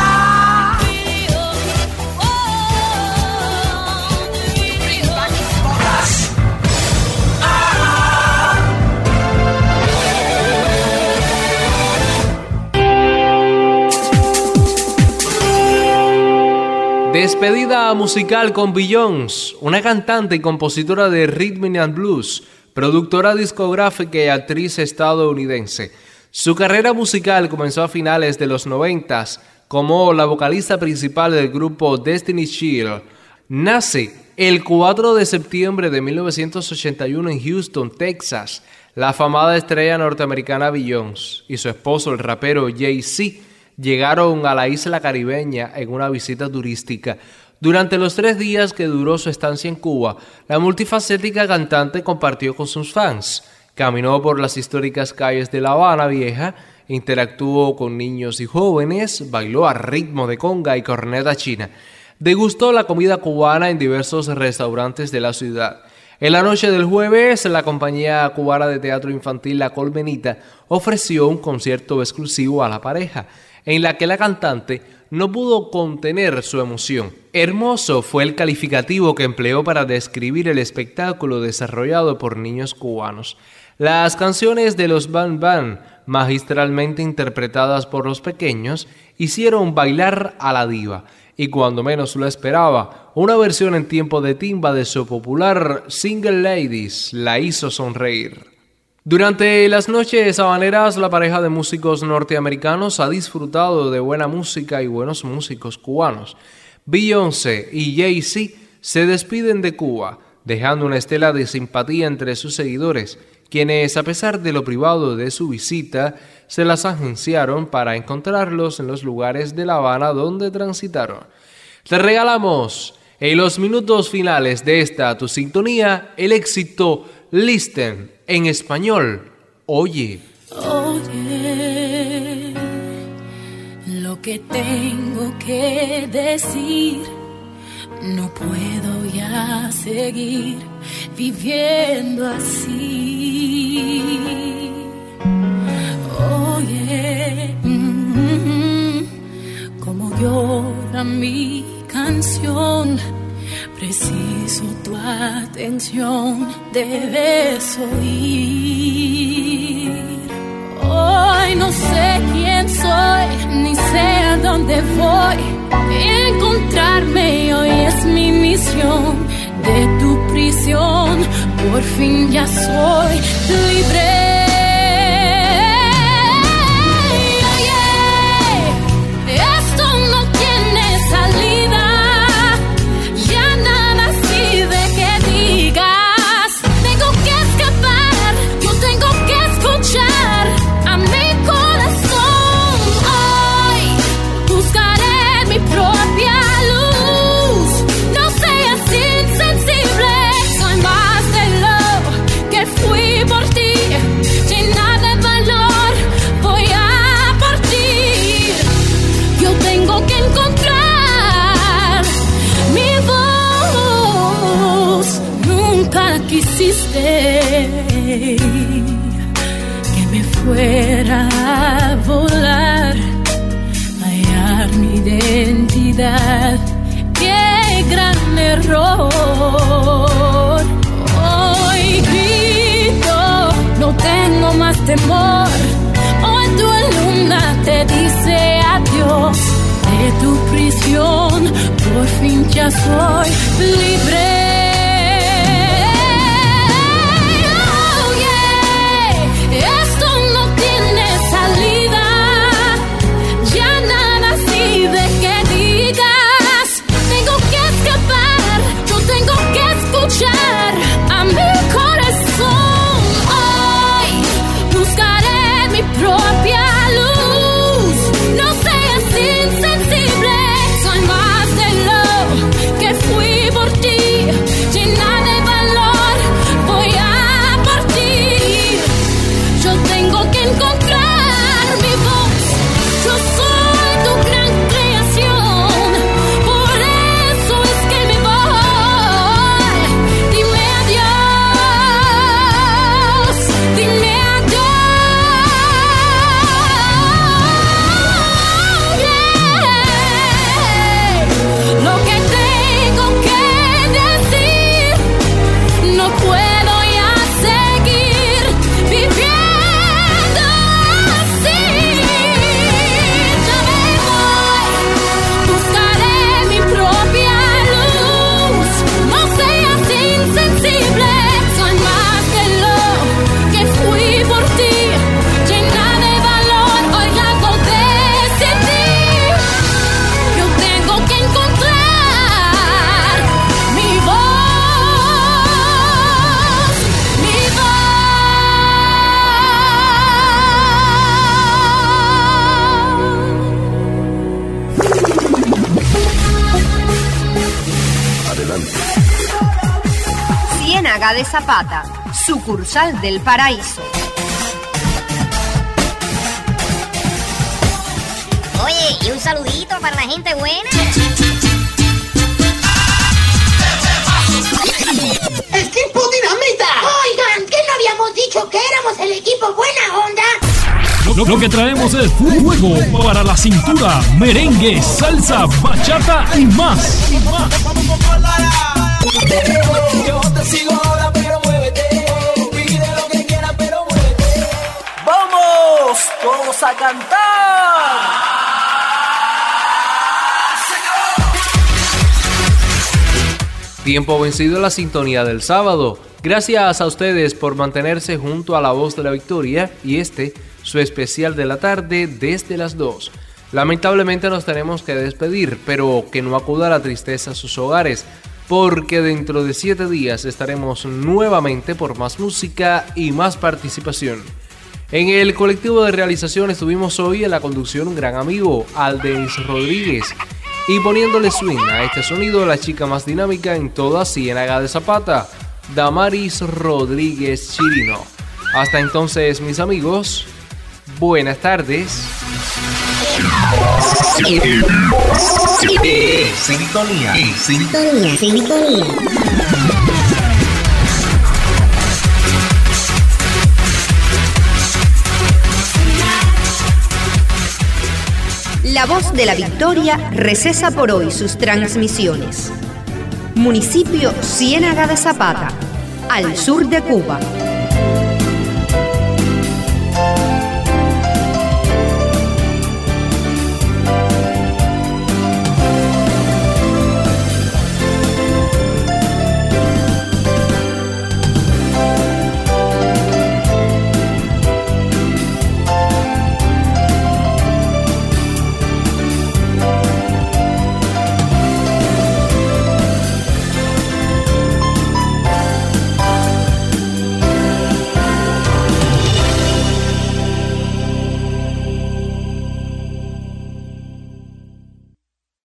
Despedida musical con Beyoncé, una cantante y compositora de rhythm and blues, productora discográfica y actriz estadounidense. Su carrera musical comenzó a finales de los noventas como la vocalista principal del grupo Destiny's Child. Nace el cuatro de septiembre de mil novecientos ochenta y uno en Houston, Texas, la afamada estrella norteamericana Beyoncé y su esposo, el rapero Jay-Z, llegaron a la isla caribeña en una visita turística. Durante los tres días que duró su estancia en Cuba, la multifacética cantante compartió con sus fans. Caminó por las históricas calles de La Habana Vieja, interactuó con niños y jóvenes, bailó a ritmo de conga y corneta china. Degustó la comida cubana en diversos restaurantes de la ciudad. En la noche del jueves, la compañía cubana de teatro infantil La Colmenita ofreció un concierto exclusivo a la pareja, en la que la cantante no pudo contener su emoción. Hermoso fue el calificativo que empleó para describir el espectáculo desarrollado por niños cubanos. Las canciones de los Bang Bang, magistralmente interpretadas por los pequeños, hicieron bailar a la diva, y cuando menos lo esperaba, una versión en tiempo de timba de su popular Single Ladies la hizo sonreír. Durante las noches habaneras, la pareja de músicos norteamericanos ha disfrutado de buena música y buenos músicos cubanos. Beyoncé y Jay-Z se despiden de Cuba, dejando una estela de simpatía entre sus seguidores, quienes, a pesar de lo privado de su visita, se las agenciaron para encontrarlos en los lugares de La Habana donde transitaron. Te regalamos, en los minutos finales de esta tu sintonía, el éxito Listen, en español, Oye. Oye, lo que tengo que decir, no puedo ya seguir viviendo así. Oye, mm, como llora mi canción, preciso tu atención, debes oír. Hoy no sé quién soy, ni sé a dónde voy. Encontrarme hoy es mi misión. De tu prisión, por fin ya soy libre. Que me fuera a volar, hallar mi identidad. ¡Qué gran error! Hoy grito, no tengo más temor. Hoy tu luna te dice adiós. De tu prisión, por fin ya soy libre. A mi corazón hoy buscaré mi propia luz. No seas insensible, soy más de lo que fui por ti. adelante. Ciénaga de Zapata, sucursal del Paraíso. Oye, y un saludito para la gente buena. ¡Equipo Dinamita! Oigan, ¿qué no habíamos dicho que éramos el equipo buena onda? Lo, lo que traemos es fuego para la cintura, merengue, salsa, bachata y más. Y más. Yo te sigo ahora, pero muévete. Pide lo que quieras, pero muévete. ¡Vamos! ¡Todos a cantar! Tiempo vencido en la sintonía del sábado. Gracias a ustedes por mantenerse junto a la voz de la victoria y este, su especial de la tarde desde las dos. Lamentablemente nos tenemos que despedir, pero que no acuda la tristeza a sus hogares, porque dentro de siete días estaremos nuevamente por más música y más participación. En el colectivo de realización estuvimos hoy en la conducción un gran amigo, Aldenis Rodríguez, y poniéndole swing a este sonido, la chica más dinámica en toda Ciénaga de Zapata, Damaris Rodríguez Chirino. Hasta entonces, mis amigos, buenas tardes. Sintonía, sintonía, sintonía. La voz de la victoria recesa por hoy sus transmisiones. Municipio Ciénaga de Zapata, al sur de Cuba.